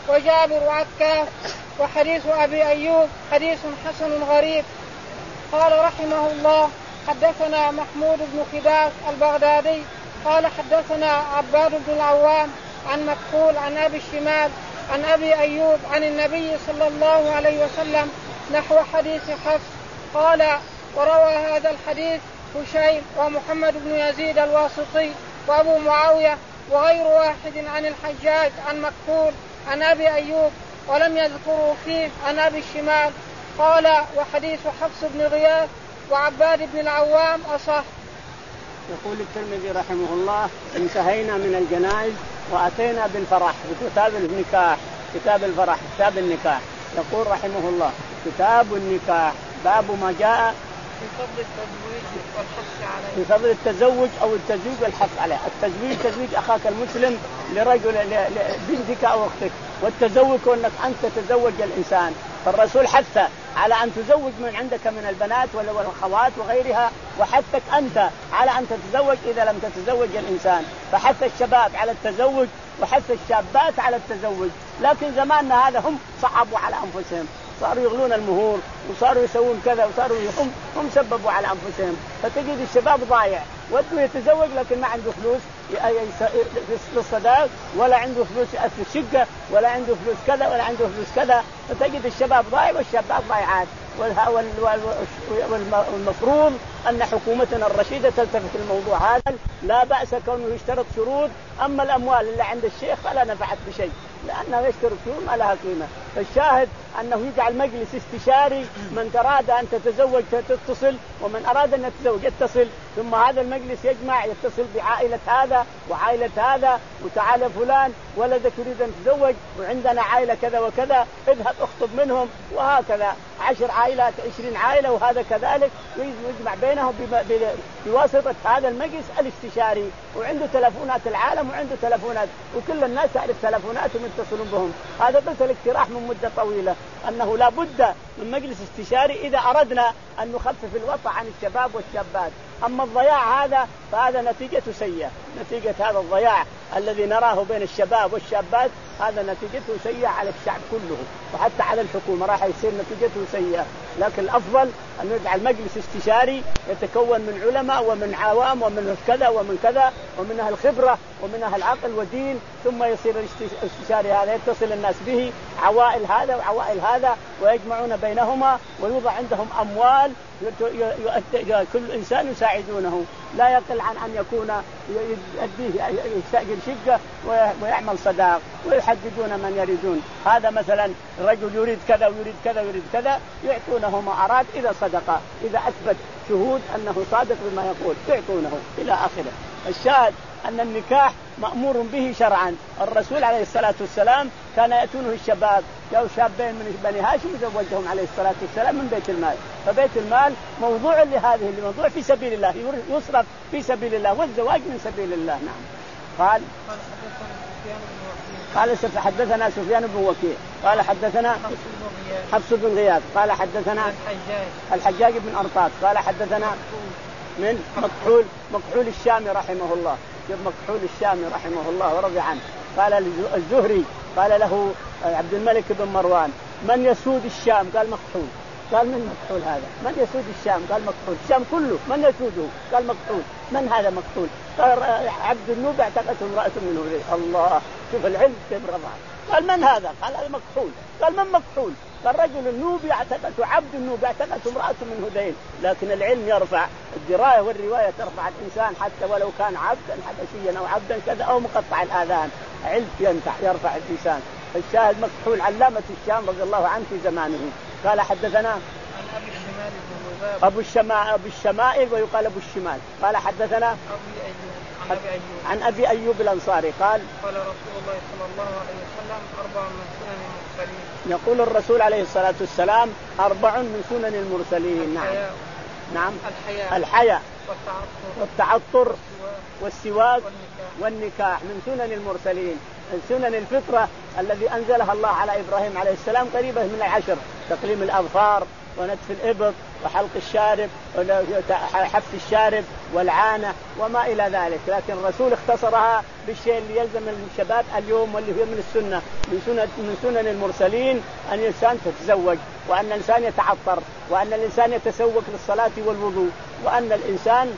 وجابر وعكاف. وحديث أبي أيوب حديث حسن غريب. قال رحمه الله: حدثنا محمود بن خباث البغدادي قال حدثنا عباد بن العوام عن مكحول عن أبي الشمال عن أبي أيوب عن النبي صلى الله عليه وسلم نحو حديث حفص. قال: وروى هذا الحديث هشيم ومحمد بن يزيد الواسطي وأبو معاوية وغير واحد عن الحجاج عن مكحول عن أبي أيوب، ولم يذكروا فيه عن أبي الشمال. قال: وحديث حفص بن غياث وعباد بن العوام أصح. يقول الترمذي رحمه الله: انتهينا من الجنائز وأتينا بالفرح بكتاب النكاح. كتاب الفرح كتاب النكاح. يقول رحمه الله: كتاب النكاح باب ما جاء في فضل التزويج والحث عليه. في فضل التزوج أو التزويج والحث عليه. التزويج تزويج أخاك المسلم لرجل لبنتك أو أختك، والتزوج أنك أنت تتزوج الإنسان. فالرسول حث على أن تزوج من عندك من البنات والأخوات وغيرها، وحثك أنت على أن تتزوج إذا لم تتزوج الإنسان. فحث الشباب على التزوج وحث الشابات على التزوج. لكن زماننا هذا هم صعبوا على أنفسهم، صاروا يغلون المهور وصاروا يسوون كذا وصاروا هم هم سببوا على أنفسهم. فتجد الشباب ضايع، وده يتزوج لكن ما عنده فلوس للصداق، ولا عنده فلوس في الشقة، ولا عنده فلوس كذا ولا عنده فلوس كذا. فتجد الشباب ضايع والشابات ضايعات. والمفروض أن حكومتنا الرشيدة تلتفت الموضوع هذا. لا بأس كونه يشترط شروط، أما الأموال اللي عند الشيخ فلا نفعت بشيء، لأنه يشترط شروط ما لها قيمة. فالشاهد أنه يجعل مجلس استشاري، من أراد أن تتزوج تتصل، ومن أراد أن يتزوج يتصل، ثم هذا المجلس يجمع يتصل بعائلة هذا وعائلة هذا، وتعالى فلان ولدك يريد أن تتزوج وعندنا عائلة كذا وكذا، اذهب اخطب منهم، وهكذا عشر عائلات عشرين عائلة وهذا كذلك، ويجمع بينهم بواسطة هذا المجلس الاستشاري. وعنده تلفونات العالم وعنده تلفونات، وكل الناس تعرف تلفوناتهم يتصلون بهم. هذا قلت الاقتراح من مدة طويلة أنه لا بد من مجلس استشاري إذا أردنا أن نخفف الوطأ عن الشباب والشابات. أما الضياع هذا فهذا نتيجة سيئة، نتيجة هذا الضياع الذي نراه بين الشباب والشابات هذا نتيجته سيئة على الشعب كله، وحتى على الحكومة راح يصير نتيجته سيئة. لكن الأفضل أن نجعل مجلس استشاري يتكون من علماء ومن عوام ومن كذا ومن كذا ومن أهل الخبرة ومن أهل العقل والدين، ثم يصير الاستشاري هذا يتصل الناس به، عوائل هذا وعوائل هذا، ويجمعون بينهما ويوضع عندهم أموال كل إنسان يساعدونه. لا يقل عن أن يكون يؤديه يستأجر شقة ويعمل صداق، ويحددون من يريدون. هذا مثلا رجل يريد كذا ويريد كذا ويريد كذا، يعطونه ما أراد إذا صدق، إذا أثبت شهود أنه صادق بما يقول يعطونه إلى آخره. الشاهد أن النكاح مأمور به شرعا. الرسول عليه الصلاة والسلام كان يأتونه الشباب، جاءوا شابين من بني هاشم زوجهم عليه الصلاة والسلام من بيت المال. فبيت المال موضوع لهذه الموضوع في سبيل الله، يصرف في سبيل الله، والزواج من سبيل الله. نعم. قال قال حدثنا سفيان بن وكيع قال حدثنا حفص بن غياث قال حدثنا الحجاج بن أرطاط قال حدثنا من مكحول مكحول الشامي رحمه الله، مكحول الشامي رحمه الله ورضي عنه. قال الزهري قال له عبد الملك بن مروان: من يسود الشام؟ قال مكحول. قال: من مكحول هذا؟ من يسود الشام؟ قال مكحول. الشام كله من يسوده؟ قال مكحول. من هذا مكحول؟ قال عبد النوب اعتقته امرأة منه. الله، شوف العلم كيف رضع. قال: من هذا؟ قال: هذا مكحول. قال: من مكحول؟ قال: رجل النوبي اعتقته عبد النوبي اعتقته امرأة من هذيل. لكن العلم يرفع، الدراية والرواية ترفع الإنسان حتى ولو كان عبدا حبشيا أو عبدا كذا أو مقطع الآذان، علم ينفع يرفع الإنسان. الشاهد مكحول علامة الشام رضي الله عنه في زمانه. قال حدثنا أبي الشمال بن أبو الشمائل أبو الشمائل ويقال أبو الشمال. قال حدثنا أبي أيوب عن أبي أيوب عن أبي أيوب الأنصاري قال: قال رسول الله صلى الله عليه وسلم: أربع من سنن المرسلين. يقول الرسول عليه الصلاة والسلام: أربع من سنن المرسلين. نعم. نعم. الحياء, الحياء والتعطر, والتعطر والسواك والنكاح. والنكاح من سنن المرسلين. سنن الفطرة الذي أنزلها الله على إبراهيم عليه السلام قريبة من العشر: تقليم الأظفار ونتف الإبط وحلق الشارب وحف الشارب والعانة وما إلى ذلك، لكن الرسول اختصرها بالشيء اللي يلزم الشباب اليوم واللي هو من السنة من سنن من سنن المرسلين، أن الإنسان تتزوج، وأن الإنسان يتعطر، وأن الإنسان يتسوق للصلاة والوضوء، وأن الإنسان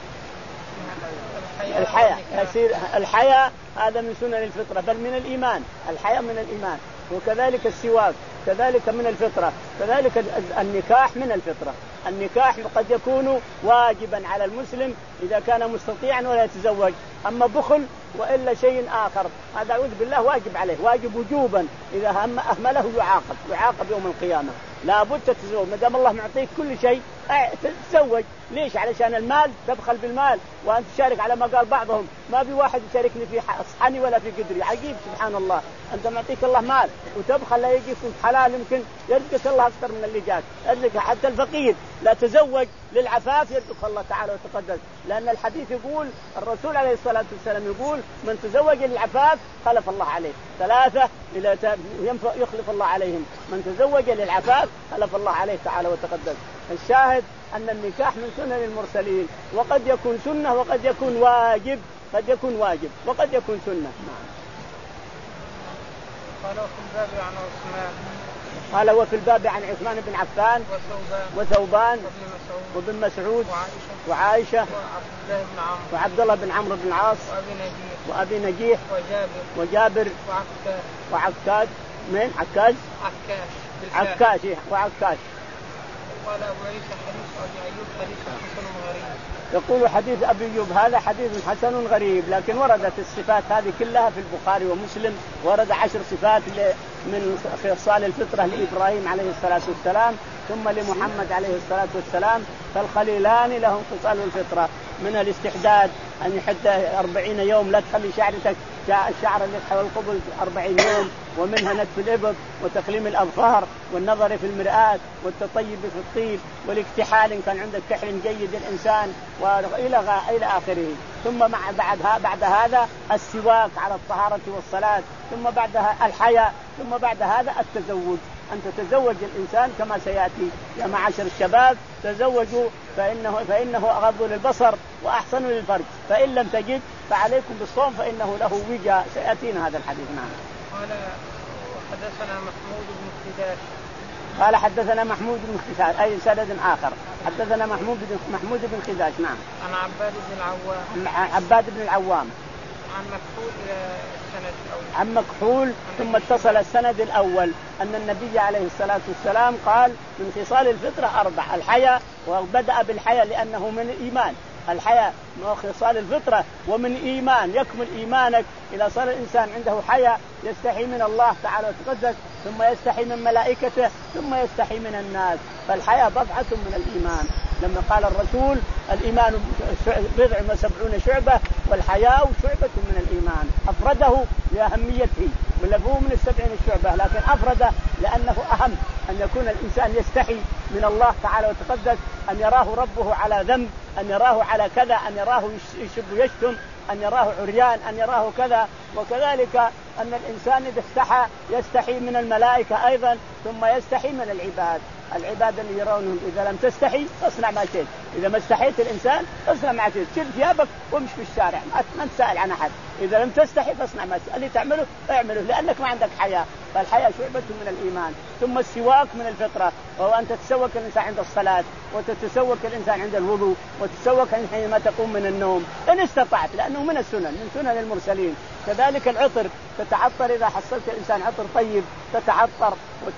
الحياة يصير الحياة هذا من سنن الفطرة بل من الإيمان، الحياة من الإيمان، وكذلك السواك كذلك من الفطرة، كذلك النكاح من الفطرة. النكاح قد يكون واجبا على المسلم إذا كان مستطيعا ولا يتزوج، أما بخل وإلا شيء آخر هذا أعوذ بالله واجب عليه، واجب وجوبا، إذا أهمله يعاقب يعاقب يوم القيامة. لا بد تتزوج، ما دام الله معطيك كل شيء تتزوج. ليش؟ علشان المال تبخل بالمال وأنت تشارك على ما قال بعضهم ما في واحد يشاركني في صحني ولا في قدري. عجيب سبحان الله، أنت معطيك الله مال وتبخل، لا يجي في حلال يمكن يرزقك الله أكثر من اللي جاك، يرزق حتى الفقير. لا تزوج للعفاف يرزق الله تعالى وتقدس، لأن الحديث يقول الرسول عليه الصلاة والسلام يقول من تزوج للعفاف خلف الله عليه ثلاثة إلى يخلف الله عليهم، من تزوج للعفاف خلف الله عليه تعالى وتقدس. الشاهد أن النكاح من سنن المرسلين، وقد يكون سنة وقد يكون واجب، قد يكون واجب وقد يكون سنة. قال وفي الباب عن عثمان قال وفي الباب عن عثمان بن عفان وثوبان, وثوبان وابن وابن مسعود وعائشة, وعائشة وعبد الله بن عمرو وعبد الله بن عمرو بن العاص وأبي نجيح وأبي نجيح وجابر وجابر وعكاش وعكاش من عكاش عكاش عكاش وعكاش. قال أبو عيسى حديث أبي أيوب حديث حسن غريب. يقول حديث أبي أيوب هذا حديث حسن غريب، لكن وردت الصفات هذه كلها في البخاري ومسلم، ورد عشر صفات من خصال الفطرة لإبراهيم عليه الصلاة والسلام ثم لمحمد عليه الصلاة والسلام، فالخليلان لهم خصال الفطرة، من الاستحداد أن يحد أربعين يوم لا تخلي شعرتك الشعر اللي حول القبل أربعين يوم، ومنها نتف الإبط وتقليم الأظفار والنظر في المرآة والتطيب في الطيب والاكتحال إن كان عندك كحل جيد الإنسان وإلى إلى آخره. ثم مع بعد بعد هذا السواك على الطهارة والصلاة، ثم بعدها الحياء، ثم بعد هذا التزوج، أن تتزوج الإنسان كما سيأتي. يا معاشر الشباب تزوجوا فإنه, فإنه أغض للبصر وأحسن للفرج، فإن لم تجد فعليكم بالصوم فإنه له وجاء، سيأتينا هذا الحديث. نعم. قال حدثنا محمود بن خداش قال حدثنا محمود بن خداش أي سند آخر، حدثنا محمود بن محمود بن خداش. نعم. عن عباد بن العوام عن عباد بن العوام عن مكحول السند الأول عن مكحول ثم اتصل السند الأول أن النبي عليه الصلاة والسلام قال من خصال الفطرة أربع: الحياء، وبدأ بالحياء لأنه من الإيمان، الحياء من خصال الفطرة ومن إيمان، يكمل إيمانك إذا صار الإنسان عنده حياء يستحي من الله تعالى وتقدس، ثم يستحي من ملائكته، ثم يستحي من الناس، فالحياء بضعة من الإيمان. لما قال الرسول الإيمان بضع وسبعون شعبة والحياء شعبة من الإيمان، أفرده لأهميته، ولفه من السبعين الشعبة، لكن أفرده لأنه أهم، أن يكون الإنسان يستحي من الله تعالى وتقدس، أن يراه ربه على ذنب، أن يراه على كذا، أن يراه يشب ويشتم، أن يراه عريان، أن يراه كذا. وكذلك أن الإنسان إذا استحى يستحي من الملائكة أيضا، ثم يستحي من العباد. العباد اللي يرونهم إذا لم تستحي فاصنع ما شئت، إذا ما استحيت الإنسان فاصنع ما شئت، شيل ثيابك وامشي في الشارع ما تسأل عن أحد، إذا لم تستحي فاصنع ما شئت، اللي تعمله اعمله لأنك ما عندك حياء. فالحياء شعبة من الإيمان. ثم السواك من الفطرة، وهو أن تتسوك الإنسان عند الصلاة، وتتسوك الإنسان عند الوضوء، وتتسوك حينما تقوم من النوم إن استطعت، لأنه من السنن من سنن المرسلين. كذلك العطر، تتعطر إذا حصلت الإنسان عطر طيب تتعطر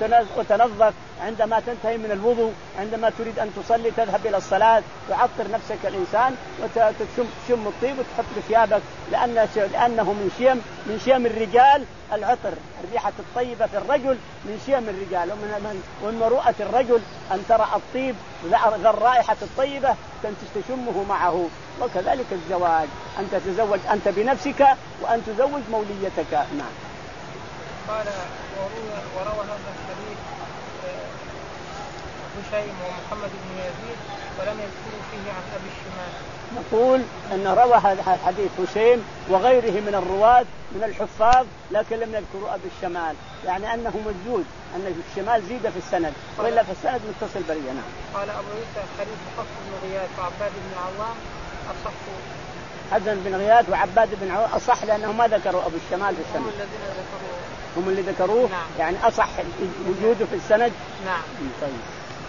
وتنظف عندما تنتهي من الوضوء، عندما تريد أن تصلي تذهب إلى الصلاة تعطر نفسك الإنسان وتشم الطيب وتحط بثيابك، لأن لأنه من شيم من شيم الرجال العطر، الريحة الطيبة في الرجل من شيم الرجال، ومن ومن مروءة الرجل أن ترى الطيب ذا الرائحة الطيبة تشمه معه. وكذلك الزواج، أن تتزوج أنت بنفسك وأن تزوج موليتك. نعم. قال وروى هذا الحديث أبو هشيم ومحمد بن يزيد ولم يذكروا فيه عن أبي الشمال. نقول أن روى هذا الحديث هشيم وغيره من الرواة من الحفاظ لكن لم يذكروا أبي الشمال، يعني أنه موجود أن الشمال زيد في السند وإلا في السند متصل بريء. نعم. قال أبو عيسى حديث حفص بن غياث وعباد بن عوام أصح. حسن بن غياث وعباد بن عوام أصح لأنه ما ذكروا أبو الشمال في السند. هم الذين ذكروه. هم اللي ذكروه. نعم. يعني أصح وجوده في السند. نعم. طيب.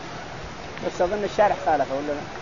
بس أظن الشارح خالفه ولا لا؟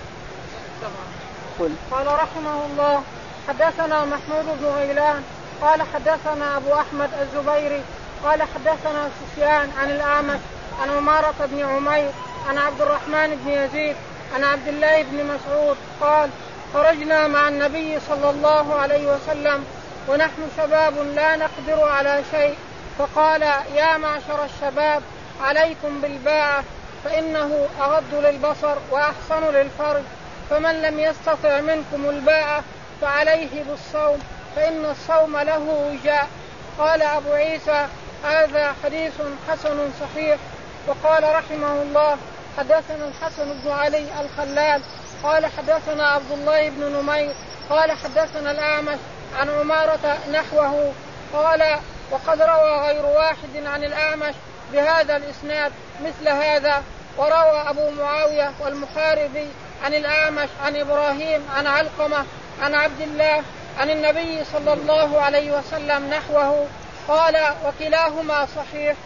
طبعا. قال رحمه الله حدثنا محمود بن غيلان قال حدثنا أبو أحمد الزبيري قال حدثنا سفيان عن الأعمش عن عمارة بن عمير عن عبد الرحمن بن يزيد عن عبد الله بن مسعود قال خرجنا مع النبي صلى الله عليه وسلم ونحن شباب لا نقدر على شيء فقال يا معشر الشباب عليكم بالباعة فإنه أغض للبصر وأحسن للفرج فمن لم يستطع منكم الباعة فعليه بالصوم فإن الصوم له وجاء. قال أبو عيسى هذا حديث حسن صحيح. وقال رحمه الله حدثنا الحسن بن علي الخلال قال حدثنا عبد الله بن نمير قال حدثنا الأعمش عن عمارة نحوه قال وقد روى غير واحد عن الأعمش بهذا الإسناد مثل هذا. وروى أبو معاوية والمحاربي عن الأعمش عن إبراهيم عن علقمة عن عبد الله عن النبي صلى الله عليه وسلم نحوه قال وكلاهما صحيح.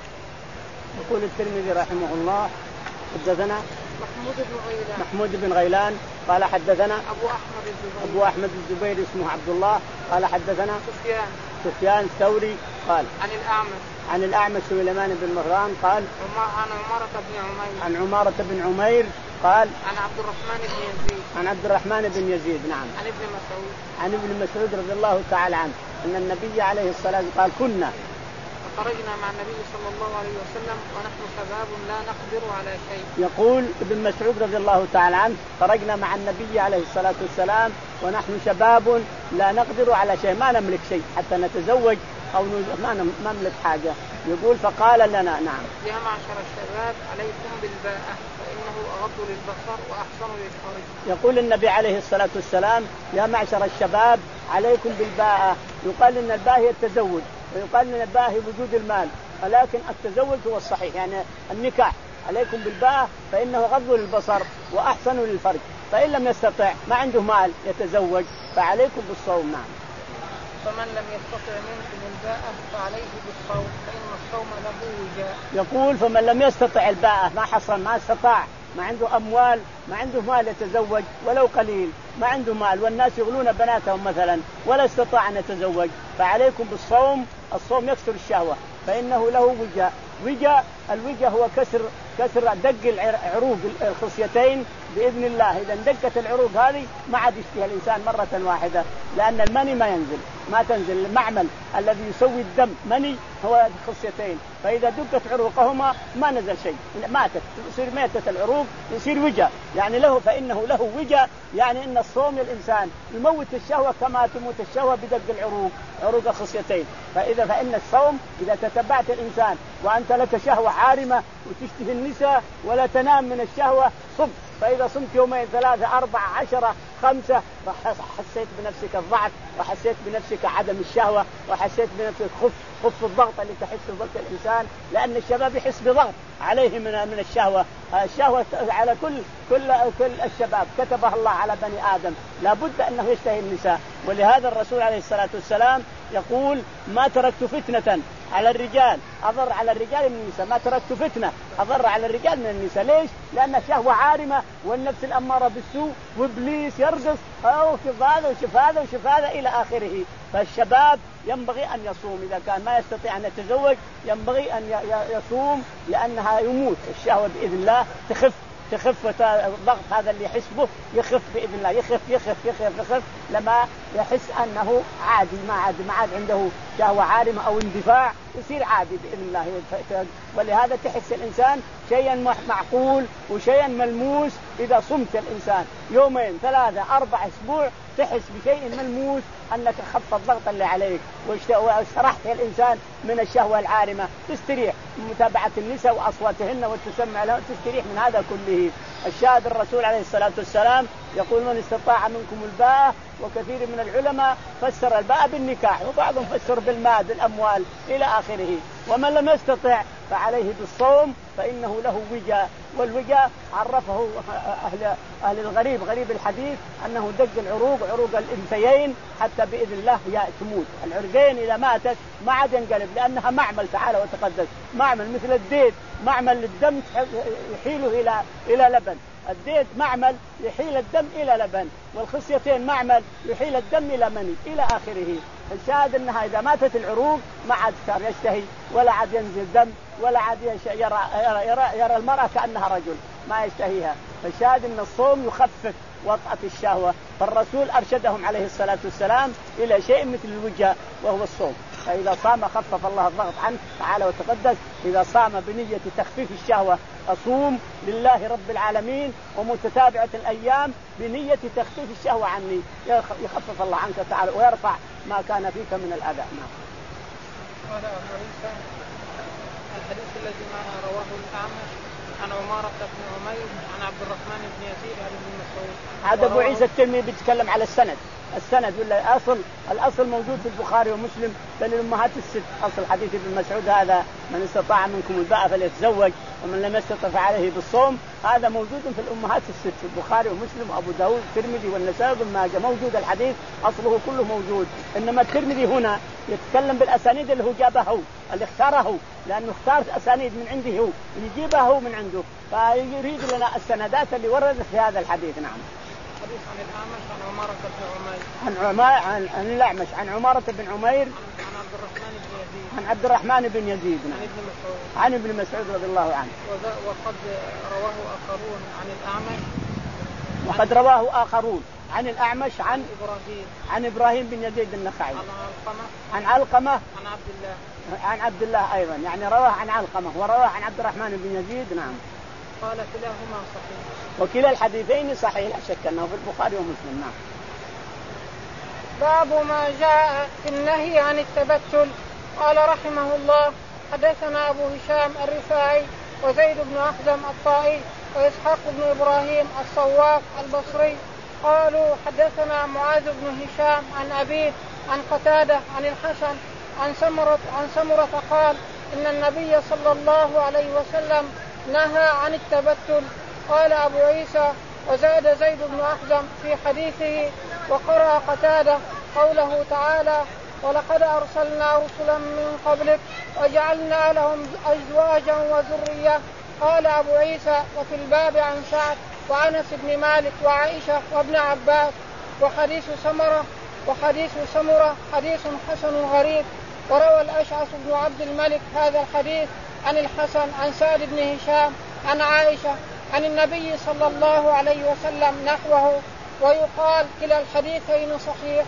يقول الترمذي رحمه الله حدثنا محمود بن غيلان محمود بن غيلان قال حدثنا أبو أحمد الزبيري أبو أحمد الزبيري اسمه عبد الله قال حدثنا سفيان سفيان الثوري قال عن الأعمش عن الأعمش سليمان بن مهران قال عن عمارة بن عمير عن عمارة بن عمير قال عن عبد الرحمن بن يزيد عن عبد الرحمن بن يزيد نعم عن ابن مسعود عن ابن مسعود رضي الله تعالى عنه أن النبي عليه الصلاة والسلام قال كنا خرجنا مع النبي صلى الله عليه وسلم ونحن شباب لا نقدر على شيء. يقول ابن مسعود رضي الله تعالى عنه خرجنا مع النبي عليه الصلاة والسلام ونحن شباب لا نقدر على شيء ما نملك شيء حتى نتزوج أو ما نملك حاجة. يقول فقال لنا نعم يا معشر الشباب عليكم بالباءة فإنه أغض للبصر وأحسن للفرج. يقول النبي عليه الصلاة والسلام يا معشر الشباب عليكم بالباءة. يقال إن الباء هي التزوج ويقال إن الباء هي وجود المال ولكن التزوج هو الصحيح يعني النكاح. عليكم بالباءة فإنه غض للبصر وأحسن للفرج فإن لم يستطع ما عنده مال يتزوج فعليكم بالصوم. نعم. فمن لم يستطع منكم الباءة فعليه بالصوم فإن الصوم له وجاء. يقول فمن لم يستطع الباءة ما حصل ما استطاع ما عنده أموال ما عنده مال يتزوج ولو قليل ما عنده مال والناس يغلون بناتهم مثلا ولا استطاع أن يتزوج فعليكم بالصوم. الصوم يكسر الشهوة فإنه له وجاء. وجاء الوجاء هو كسر كسر دق العروق الخصيتين بإذن الله. إذا دقت العروق هذه ما عاد يشتهي الإنسان مرة واحدة لأن المني ما ينزل ما تنزل. المعمل الذي يسوي الدم مني هو الخصيتين فإذا دقت عروقهما ما نزل شيء ماتت يصير ميتة العروق يصير وجاء يعني له فإنه له وجاء يعني إن الصوم للإنسان يموت الشهوة كما تموت الشهوة بدق العروق عروق الخصيتين. فإذا فإن الصوم إذا تتبعت الإنسان وأنت لك شهوة عارمة وتشتهي النساء ولا تنام من الشهوة صم. فإذا صمت يومين ثلاثة أربعة عشرة خمسة حسيت بنفسك الضعف وحسيت بنفسك عدم الشهوة وحسيت بنفسك خف خف الضغط اللي تحس بضغط الإنسان لأن الشباب يحس بضغط عليه من من الشهوة. الشهوة على كل كل كل الشباب كتبها الله على بني آدم لابد أنه يشتهي النساء. ولهذا الرسول عليه الصلاة والسلام يقول ما تركت فتنة على الرجال أضر على الرجال من النساء ما تركت فتنة أضر على الرجال من النساء. ليش؟ لأن الشهوة عارمة والنفس الأمارة بالسوء وإبليس يرقص أو شوف هذا وشوف هذا وشوف هذا إلى آخره. فالشباب ينبغي أن يصوم إذا كان ما يستطيع أن يتزوج ينبغي أن يصوم لأنها يموت الشهوة بإذن الله تخف تخف الضغط هذا اللي يحس به يخف بإذن الله يخف يخف يخف يخف لما يحس أنه عادي ما عاد ما عاد عنده شهوة عارمة أو اندفاع يصير عادي بإذن الله. ولهذا تحس الإنسان شيئا معقول وشيئا ملموس إذا صمت الإنسان يومين ثلاثة أربع أسبوع تحس بشيء ملموس أنك خف الضغط اللي عليك واسترحت الإنسان من الشهوة العارمة، تستريح من متابعة النساء وأصواتهن والتسمع لهن، تستريح من هذا كله. الشاهد الرسول عليه الصلاة والسلام يقول من استطاع منكم الباءة، وكثير من العلماء فسر الباءة بالنكاح، وبعضهم فسر بالمال بالأموال إلى آخره. ومن لم يستطع فعليه بالصوم فإنه له وجاء، والوجاء عرفه أهل, أهل الغريب غريب الحديث أنه دق العروق عروق الانثيين حتى بإذن الله تموت. العرقين إذا ماتت ما عاد ينقلب لأنها معمل تعالى وتقدس، معمل مثل الديد، معمل للدم يحيله إلى إلى لبن. الديد معمل يحيل الدم إلى لبن، والخصيتين معمل يحيل الدم إلى مني إلى آخره. الشاهد أنها إذا ماتت العروق ما عاد صار يشتهي ولا عاد ينزل دم ولا عاد يرى, يرى, يرى, يرى المرأة كأنها رجل، ما يشتهيها. فالشاهد أن الصوم يخفف وطأة الشهوة، فالرسول أرشدهم عليه الصلاة والسلام إلى شيء مثل الوجاء وهو الصوم. فإذا صام خفف الله الضغط عنه تعالى وتقدس. إذا صام بنية تخفيف الشهوة أصوم لله رب العالمين ومتتابعة الأيام بنية تخفيف الشهوة عني، يخفف الله عنك تعالى ويرفع ما كان فيك من الأذى. قال أبو عيسى الحديث الذي معنا رواه الأعمش عن عمارة بن عمير عن عبد الرحمن بن يزيد عن ابن مسعود. هذا أبو عيسى الترمذي بيتكلم على السند، السند ولا أصل الأصل موجود في البخاري ومسلم بل الأمهات الست. أصل حديث ابن مسعود هذا من استطاع منكم الباءة فليتزوج ومن لم يستطع فعليه بالصوم، هذا موجود في الأمهات الست في البخاري ومسلم وأبو داود الترمذي والنسائي وابن ماجه، موجود الحديث أصله كله موجود. إنما الترمذي هنا يتكلم بالأسانيد اللي هو جابه هو اللي اختاره، لأنه اختار أسانيد من عنده هو يجيبها هو من عنده، فيريد لنا السندات اللي وردت في هذا الحديث. نعم. حديث عن الأعمش عن عمارة بن عمير عن عمار عن, عن الأعمش عن عمارة بن عمير عن عبد الرحمن بن يزيد عن عبد الرحمن بن يزيد عن ابن مسعود عن ابن مسعود رضي الله عنه. وقد رواه آخرون عن الأعمش وقد رواه آخرون عن الأعمش عن إبراهيم عن إبراهيم بن يزيد النخعي عن علقمة عن علقمة عن عبد الله عن عبد الله أيضا، يعني رواه عن علقمة ورواه عن عبد الرحمن بن يزيد. نعم. قال كلاهما صحيح، وكلا الحديثين صحيح لا شك أنه في البخاري ومسلم. نعم. باب ما جاء في النهي عن التبتل. قال رحمه الله حدثنا أبو هشام الرفاعي وزيد بن أخزم الطائي وإسحاق بن إبراهيم الصواف البصري قالوا حدثنا معاذ بن هشام عن أبيه عن قتادة عن الحسن عن سمرة عن سمرة قال إن النبي صلى الله عليه وسلم نهى عن التبتل. قال أبو عيسى وزاد زيد بن أخزم في حديثه وقرأ قتادة قوله تعالى ولقد أرسلنا رسلا من قبلك وجعلنا لهم أزواجا وذرية. قال أبو عيسى وفي الباب عن سعد وأنس بن مالك وعائشة وابن عباس وحديث سمرة وحديث سمرة حديث حسن غريب. وروى الأشعث بن عبد الملك هذا الحديث عن الحسن عن سعد بن هشام عن عائشة عن النبي صلى الله عليه وسلم نحوه، ويقال كلا الحديثين صحيح.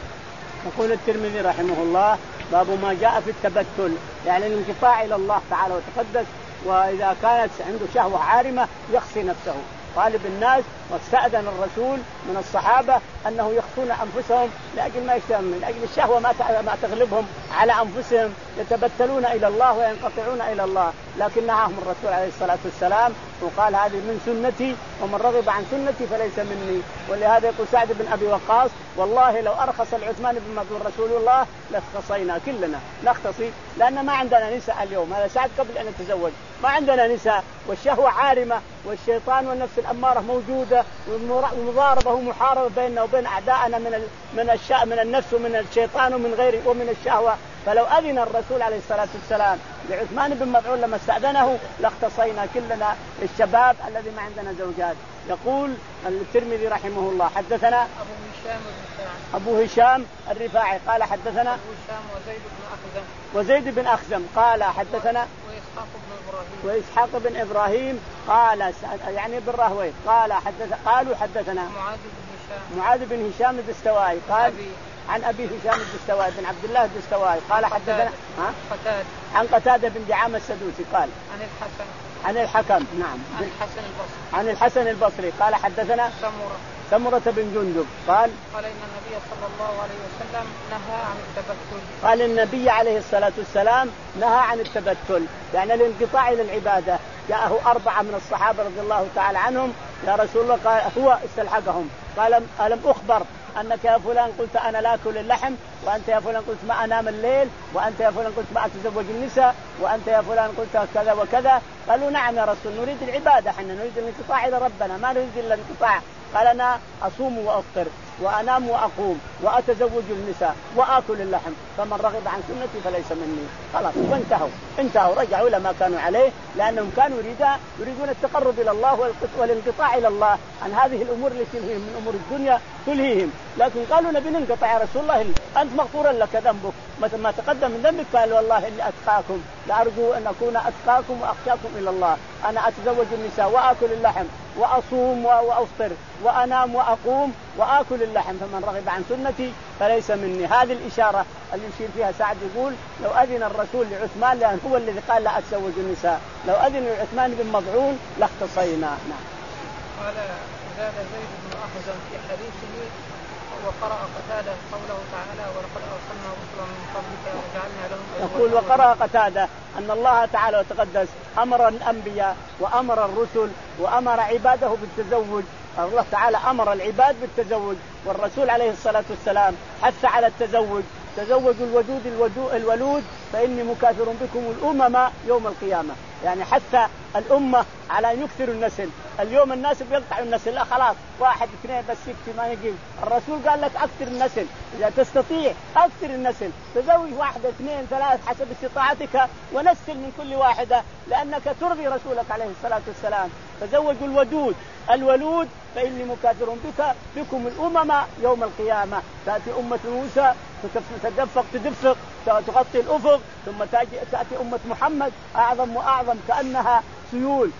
يقول الترمذي رحمه الله باب ما جاء في التبتل، يعني الانقطاع إلى الله تعالى وتقدس، وإذا كانت عنده شهوة عارمة يخصي نفسه. غالب الناس واستأذن الرسول من الصحابة أنه يخصون أنفسهم لأجل ما يشتهون، من أجل الشهوة ما تغلبهم على أنفسهم يتبتلون إلى الله وينقطعون إلى الله، لكن نهاهم الرسول عليه الصلاة والسلام وقال هذه من سنتي ومن رغب عن سنتي فليس مني. ولهذا يقول سعد بن أبي وقاص والله لو أرخص العثمان بن مظعون رسول الله لاختصينا كلنا نختصي، لأن ما عندنا نساء اليوم. هذا سعد قبل أن يتزوج ما عندنا نساء، والشهوة عارمة والشيطان والنفس الأمارة موجودة، والمضاربة ومحاربة بيننا وبين أعدائنا من من الشاء من النفس ومن الشيطان ومن غيره ومن الشهوة. فلو أذن الرسول عليه الصلاة والسلام لعثمان بن مظعون لما استأذنه لاختصينا كلنا الشباب الذي ما عندنا زوجات. يقول الترمذي رحمه الله حدثنا أبو هشام أبو هشام الرفاعي قال حدثنا أبو هشام وزيد بن أخزم وزيد بن أخزم قال حدثنا وإسحاق بن إبراهيم وإسحاق بن إبراهيم قال يعني بن راهويه قال حدث قالوا حدثنا معاذ بن هشام معاذ بن هشام الدستوائي قال أبي عن أبي هشام الدستوائي بن عبد الله الدستوائي قال حدثنا ها؟ قتادة عن قتادة بن دعامة السدوسي قال عن الحسن عن الحكم نعم عن الحسن البصري عن الحسن البصري قال حدثنا سمرة سمرة بن جندب قال قال إن النبي صلى الله عليه وسلم نهى عن التبتل. قال النبي عليه الصلاة والسلام نهى عن التبتل، يعني الانقطاع إلى العبادة. جاءه أربعة من الصحابة رضي الله تعالى عنهم يا رسول الله، قال هو استلحقهم قال ألم أخبر أنك يا فلان قلت أنا لا أكل اللحم، وأنت يا فلان قلت ما أنام الليل، وأنت يا فلان قلت ما أتزوج النساء، وأنت يا فلان قلت كذا وكذا. قالوا نعم يا رسول، نريد العبادة، احنا نريد الانقطاع إلى ربنا، ما نريد إلا الانقطاع. قال أنا أصوم وأفطر وأنام وأقوم وأتزوج النساء وآكل اللحم، فمن رغب عن سنتي فليس مني. خلاص وانتهوا انتهوا رجعوا إلى ما كانوا عليه، لأنهم كانوا يريدون يريدون التقرب إلى الله والانقطاع إلى الله عن هذه الأمور التي تلهيهم من أمور الدنيا تلهيهم. لكن قالوا نبي ننقطع يا رسول الله، أنت مغفورا لك ذنبك ما تقدم من ذنبك. قال والله إني أتقاكم، لأرجو أن أكون أتقاكم وأخشاكم إلى الله. أنا أتزوج النساء وآكل اللحم وأصوم وأفطر وأنام وأقوم وآكل اللحم، فمن رغب عن سنتي فليس مني. هذه الإشارة اللي يشير فيها سعد يقول لو أذن الرسول لعثمان، لأن هو الذي قال لا أتزوج النساء، لو أذن لعثمان بن مضعون لاختصينا. نعم. قال زاد زيد بن أخزم في حديثه وقرأ قتادة قوله تعالى ولقد أرسلنا رسلا من قبلك وجعلنا لهم. يقول وقرأ قتادة أن الله تعالى وتقدس أمر الأنبياء وأمر الرسل وأمر عباده بالتزوج. الله تعالى أمر العباد بالتزوج، والرسول عليه الصلاة والسلام حث على التزوج. تزوجوا الودود الولود فإني مكاثر بكم الأمم يوم القيامة، يعني حث الأمة على أن يكثروا النسل. اليوم الناس بيقطعوا النسل، لا خلاص واحد اثنين بس يكفي ما يجيب. الرسول قال لك أكثر النسل، إذا تستطيع أكثر النسل، تزوج واحدة اثنين ثلاث حسب استطاعتك ونسل من كل واحدة، لأنك ترضي رسولك عليه الصلاة والسلام. تزوجوا الودود الولود فإني مكاثر بك بكم الأمم يوم القيامة. تأتي أمة موسى تدفق تدفق تغطي الأفق، ثم تأتي أمة محمد أعظم وأعظم كأنها سيول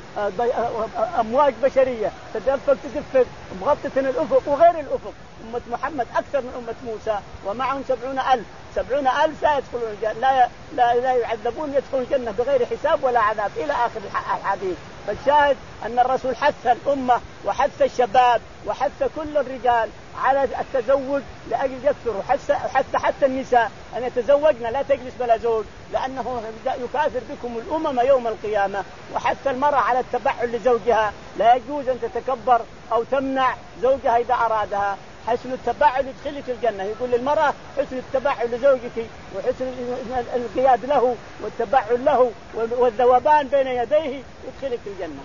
أمواج بشرية تدفق تدفق مغطية الأفق وغير الأفق. أمة محمد أكثر من أمة موسى، ومعهم سبعون ألف سبعون ألف لا يدخلون الجنة، لا, لا, لا يعذبون، يدخلون الجنة بغير حساب ولا عذاب إلى آخر الحديث. فالشاهد أن الرسول حث الأمة وحث الشباب وحث كل الرجال على التزوج لأجل يكثروا، حث حتى حتى النساء أن يتزوجن لا تجلس بلا زوج، لأنه يكاثر بكم الأمم يوم القيامة. وحث المرأة على التبعل لزوجها، لا يجوز أن تتكبر أو تمنع زوجها إذا أرادها. حسن التبعل يدخلك الجنة. يقول للمرأة حسن التبعل لزوجك وحسن القياد له والتبعل له والذوبان بين يديه يدخلك الجنة.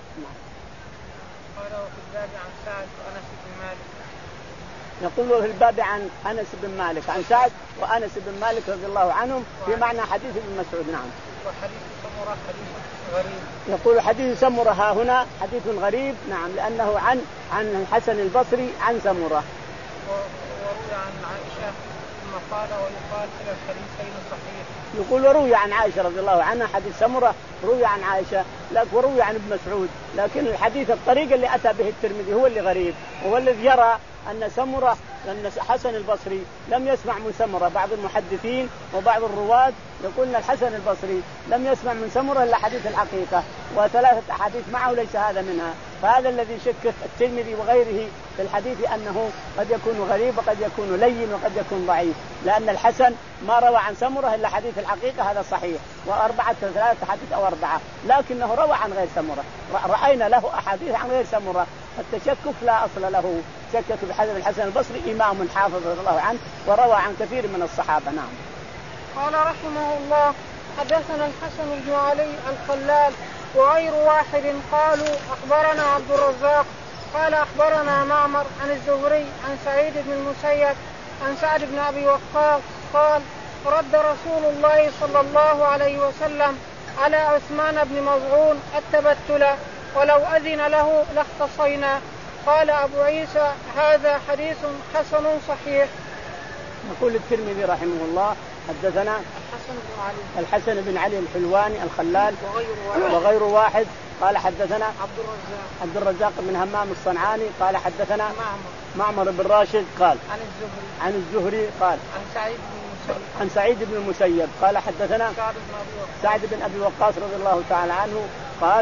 قال وفي الباب عن سعد وأنس بن مالك. يقول في الباب عن أنس بن مالك، عن سعد وأنس بن مالك رضي الله عنهم في معنى حديث ابن مسعود. نعم. وحديث سمرة حديث غريب. يقول حديث سمرة ها هنا حديث غريب. نعم، لأنه عن عن الحسن البصري عن سمرة. وروي عن عائشة ثم قال ويقال إلى الحديثين صحيح. يقول وروي عن عائشة رضي الله عنها حديث سمرة روي عن عائشة، لكن وروي عن ابن مسعود، لكن الحديث الطريق اللي أتى به الترمذي هو اللي غريب، وهو الذي يرى أن سمرة أن حسن البصري لم يسمع من سمرة. بعض المحدثين وبعض الرواة يقول أن الحسن البصري لم يسمع من سمرة إلا حديث الحقيقة، وثلاثة أحاديث معه ليس هذا منها. فهذا الذي شك الترمذي وغيره في الحديث أنه قد يكون غريب وقد يكون لين وقد يكون ضعيف، لأن الحسن ما روى عن سمرة إلا حديث الحقيقة هذا صحيح، وأربعة ثلاثة حديث أو أربعة، لكنه روى عن غير سمرة. رأينا له أحاديث عن غير سمرة. التشكك لا أصل له. شكك بحديث الحسن البصري إمام حافظ رضي الله عنه وروى عن كثير من الصحابة. نعم. قال رحمه الله حدثنا الحسن بن علي الخلال وغير واحد قالوا أخبرنا عبد الرزاق قال أخبرنا معمر عن الزهري عن سعيد بن المسيب عن سعد بن أبي وقاص قال رد رسول الله صلى الله عليه وسلم على عثمان بن مظعون التبتل ولو أذن له لاختصينا. قال أبو عيسى هذا حديث حسن صحيح. يقول الترمذي رحمه الله حدثنا الحسن بن علي الحسن بن علي الحلواني الخلال وغير واحد, وغير واحد قال حدثنا عبد الرزاق عبد الرزاق بن همام الصنعاني قال حدثنا معمر معمر بن راشد قال عن الزهري عن الزهري قال عن سعيد بن المسيب عن سعيد بن المسيب قال حدثنا سعد بن أبي وقاص سعد بن أبي وقاص رضي الله تعالى عنه قال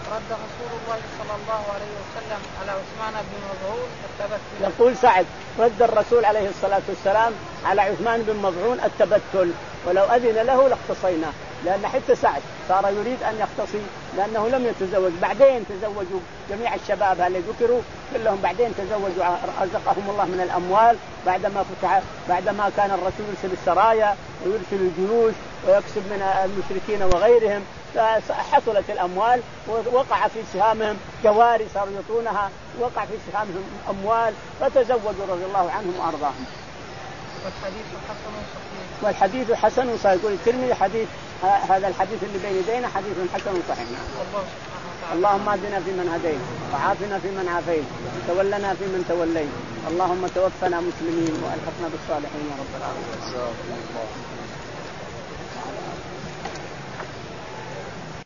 رد رسول الله صلى الله عليه وسلم على عثمان بن مظعون التبتل. يقول سعد رد الرسول عليه الصلاة والسلام على عثمان بن مظعون التبتل، ولو أذن له لاختصيناه، لأن حتى سعد صار يريد أن يختصي لأنه لم يتزوج. بعدين تزوجوا جميع الشباب اللي ذكروا كلهم، بعدين تزوجوا رزقهم الله من الأموال بعدما فتح بعدما كان الرسول يرسل السرايا ويرسل الجيوش ويكسب من المشركين وغيرهم، فحصلت الأموال ووقع في سهامهم جواري صاروا يعطونها، وقع في سهامهم أموال فتزوجوا رضي الله عنهم وأرضاهم. والحديث حسن صحيح. والحديث حسن صحيح. يقول الترمذي حديث هذا الحديث اللي بين يدينا حديث حسن صحيح. اللهم اهدنا فيمن هديت وعافنا فيمن عافيت وتولنا فيمن توليت، اللهم توفنا مسلمين والحقنا بالصالحين يا رب العالمين.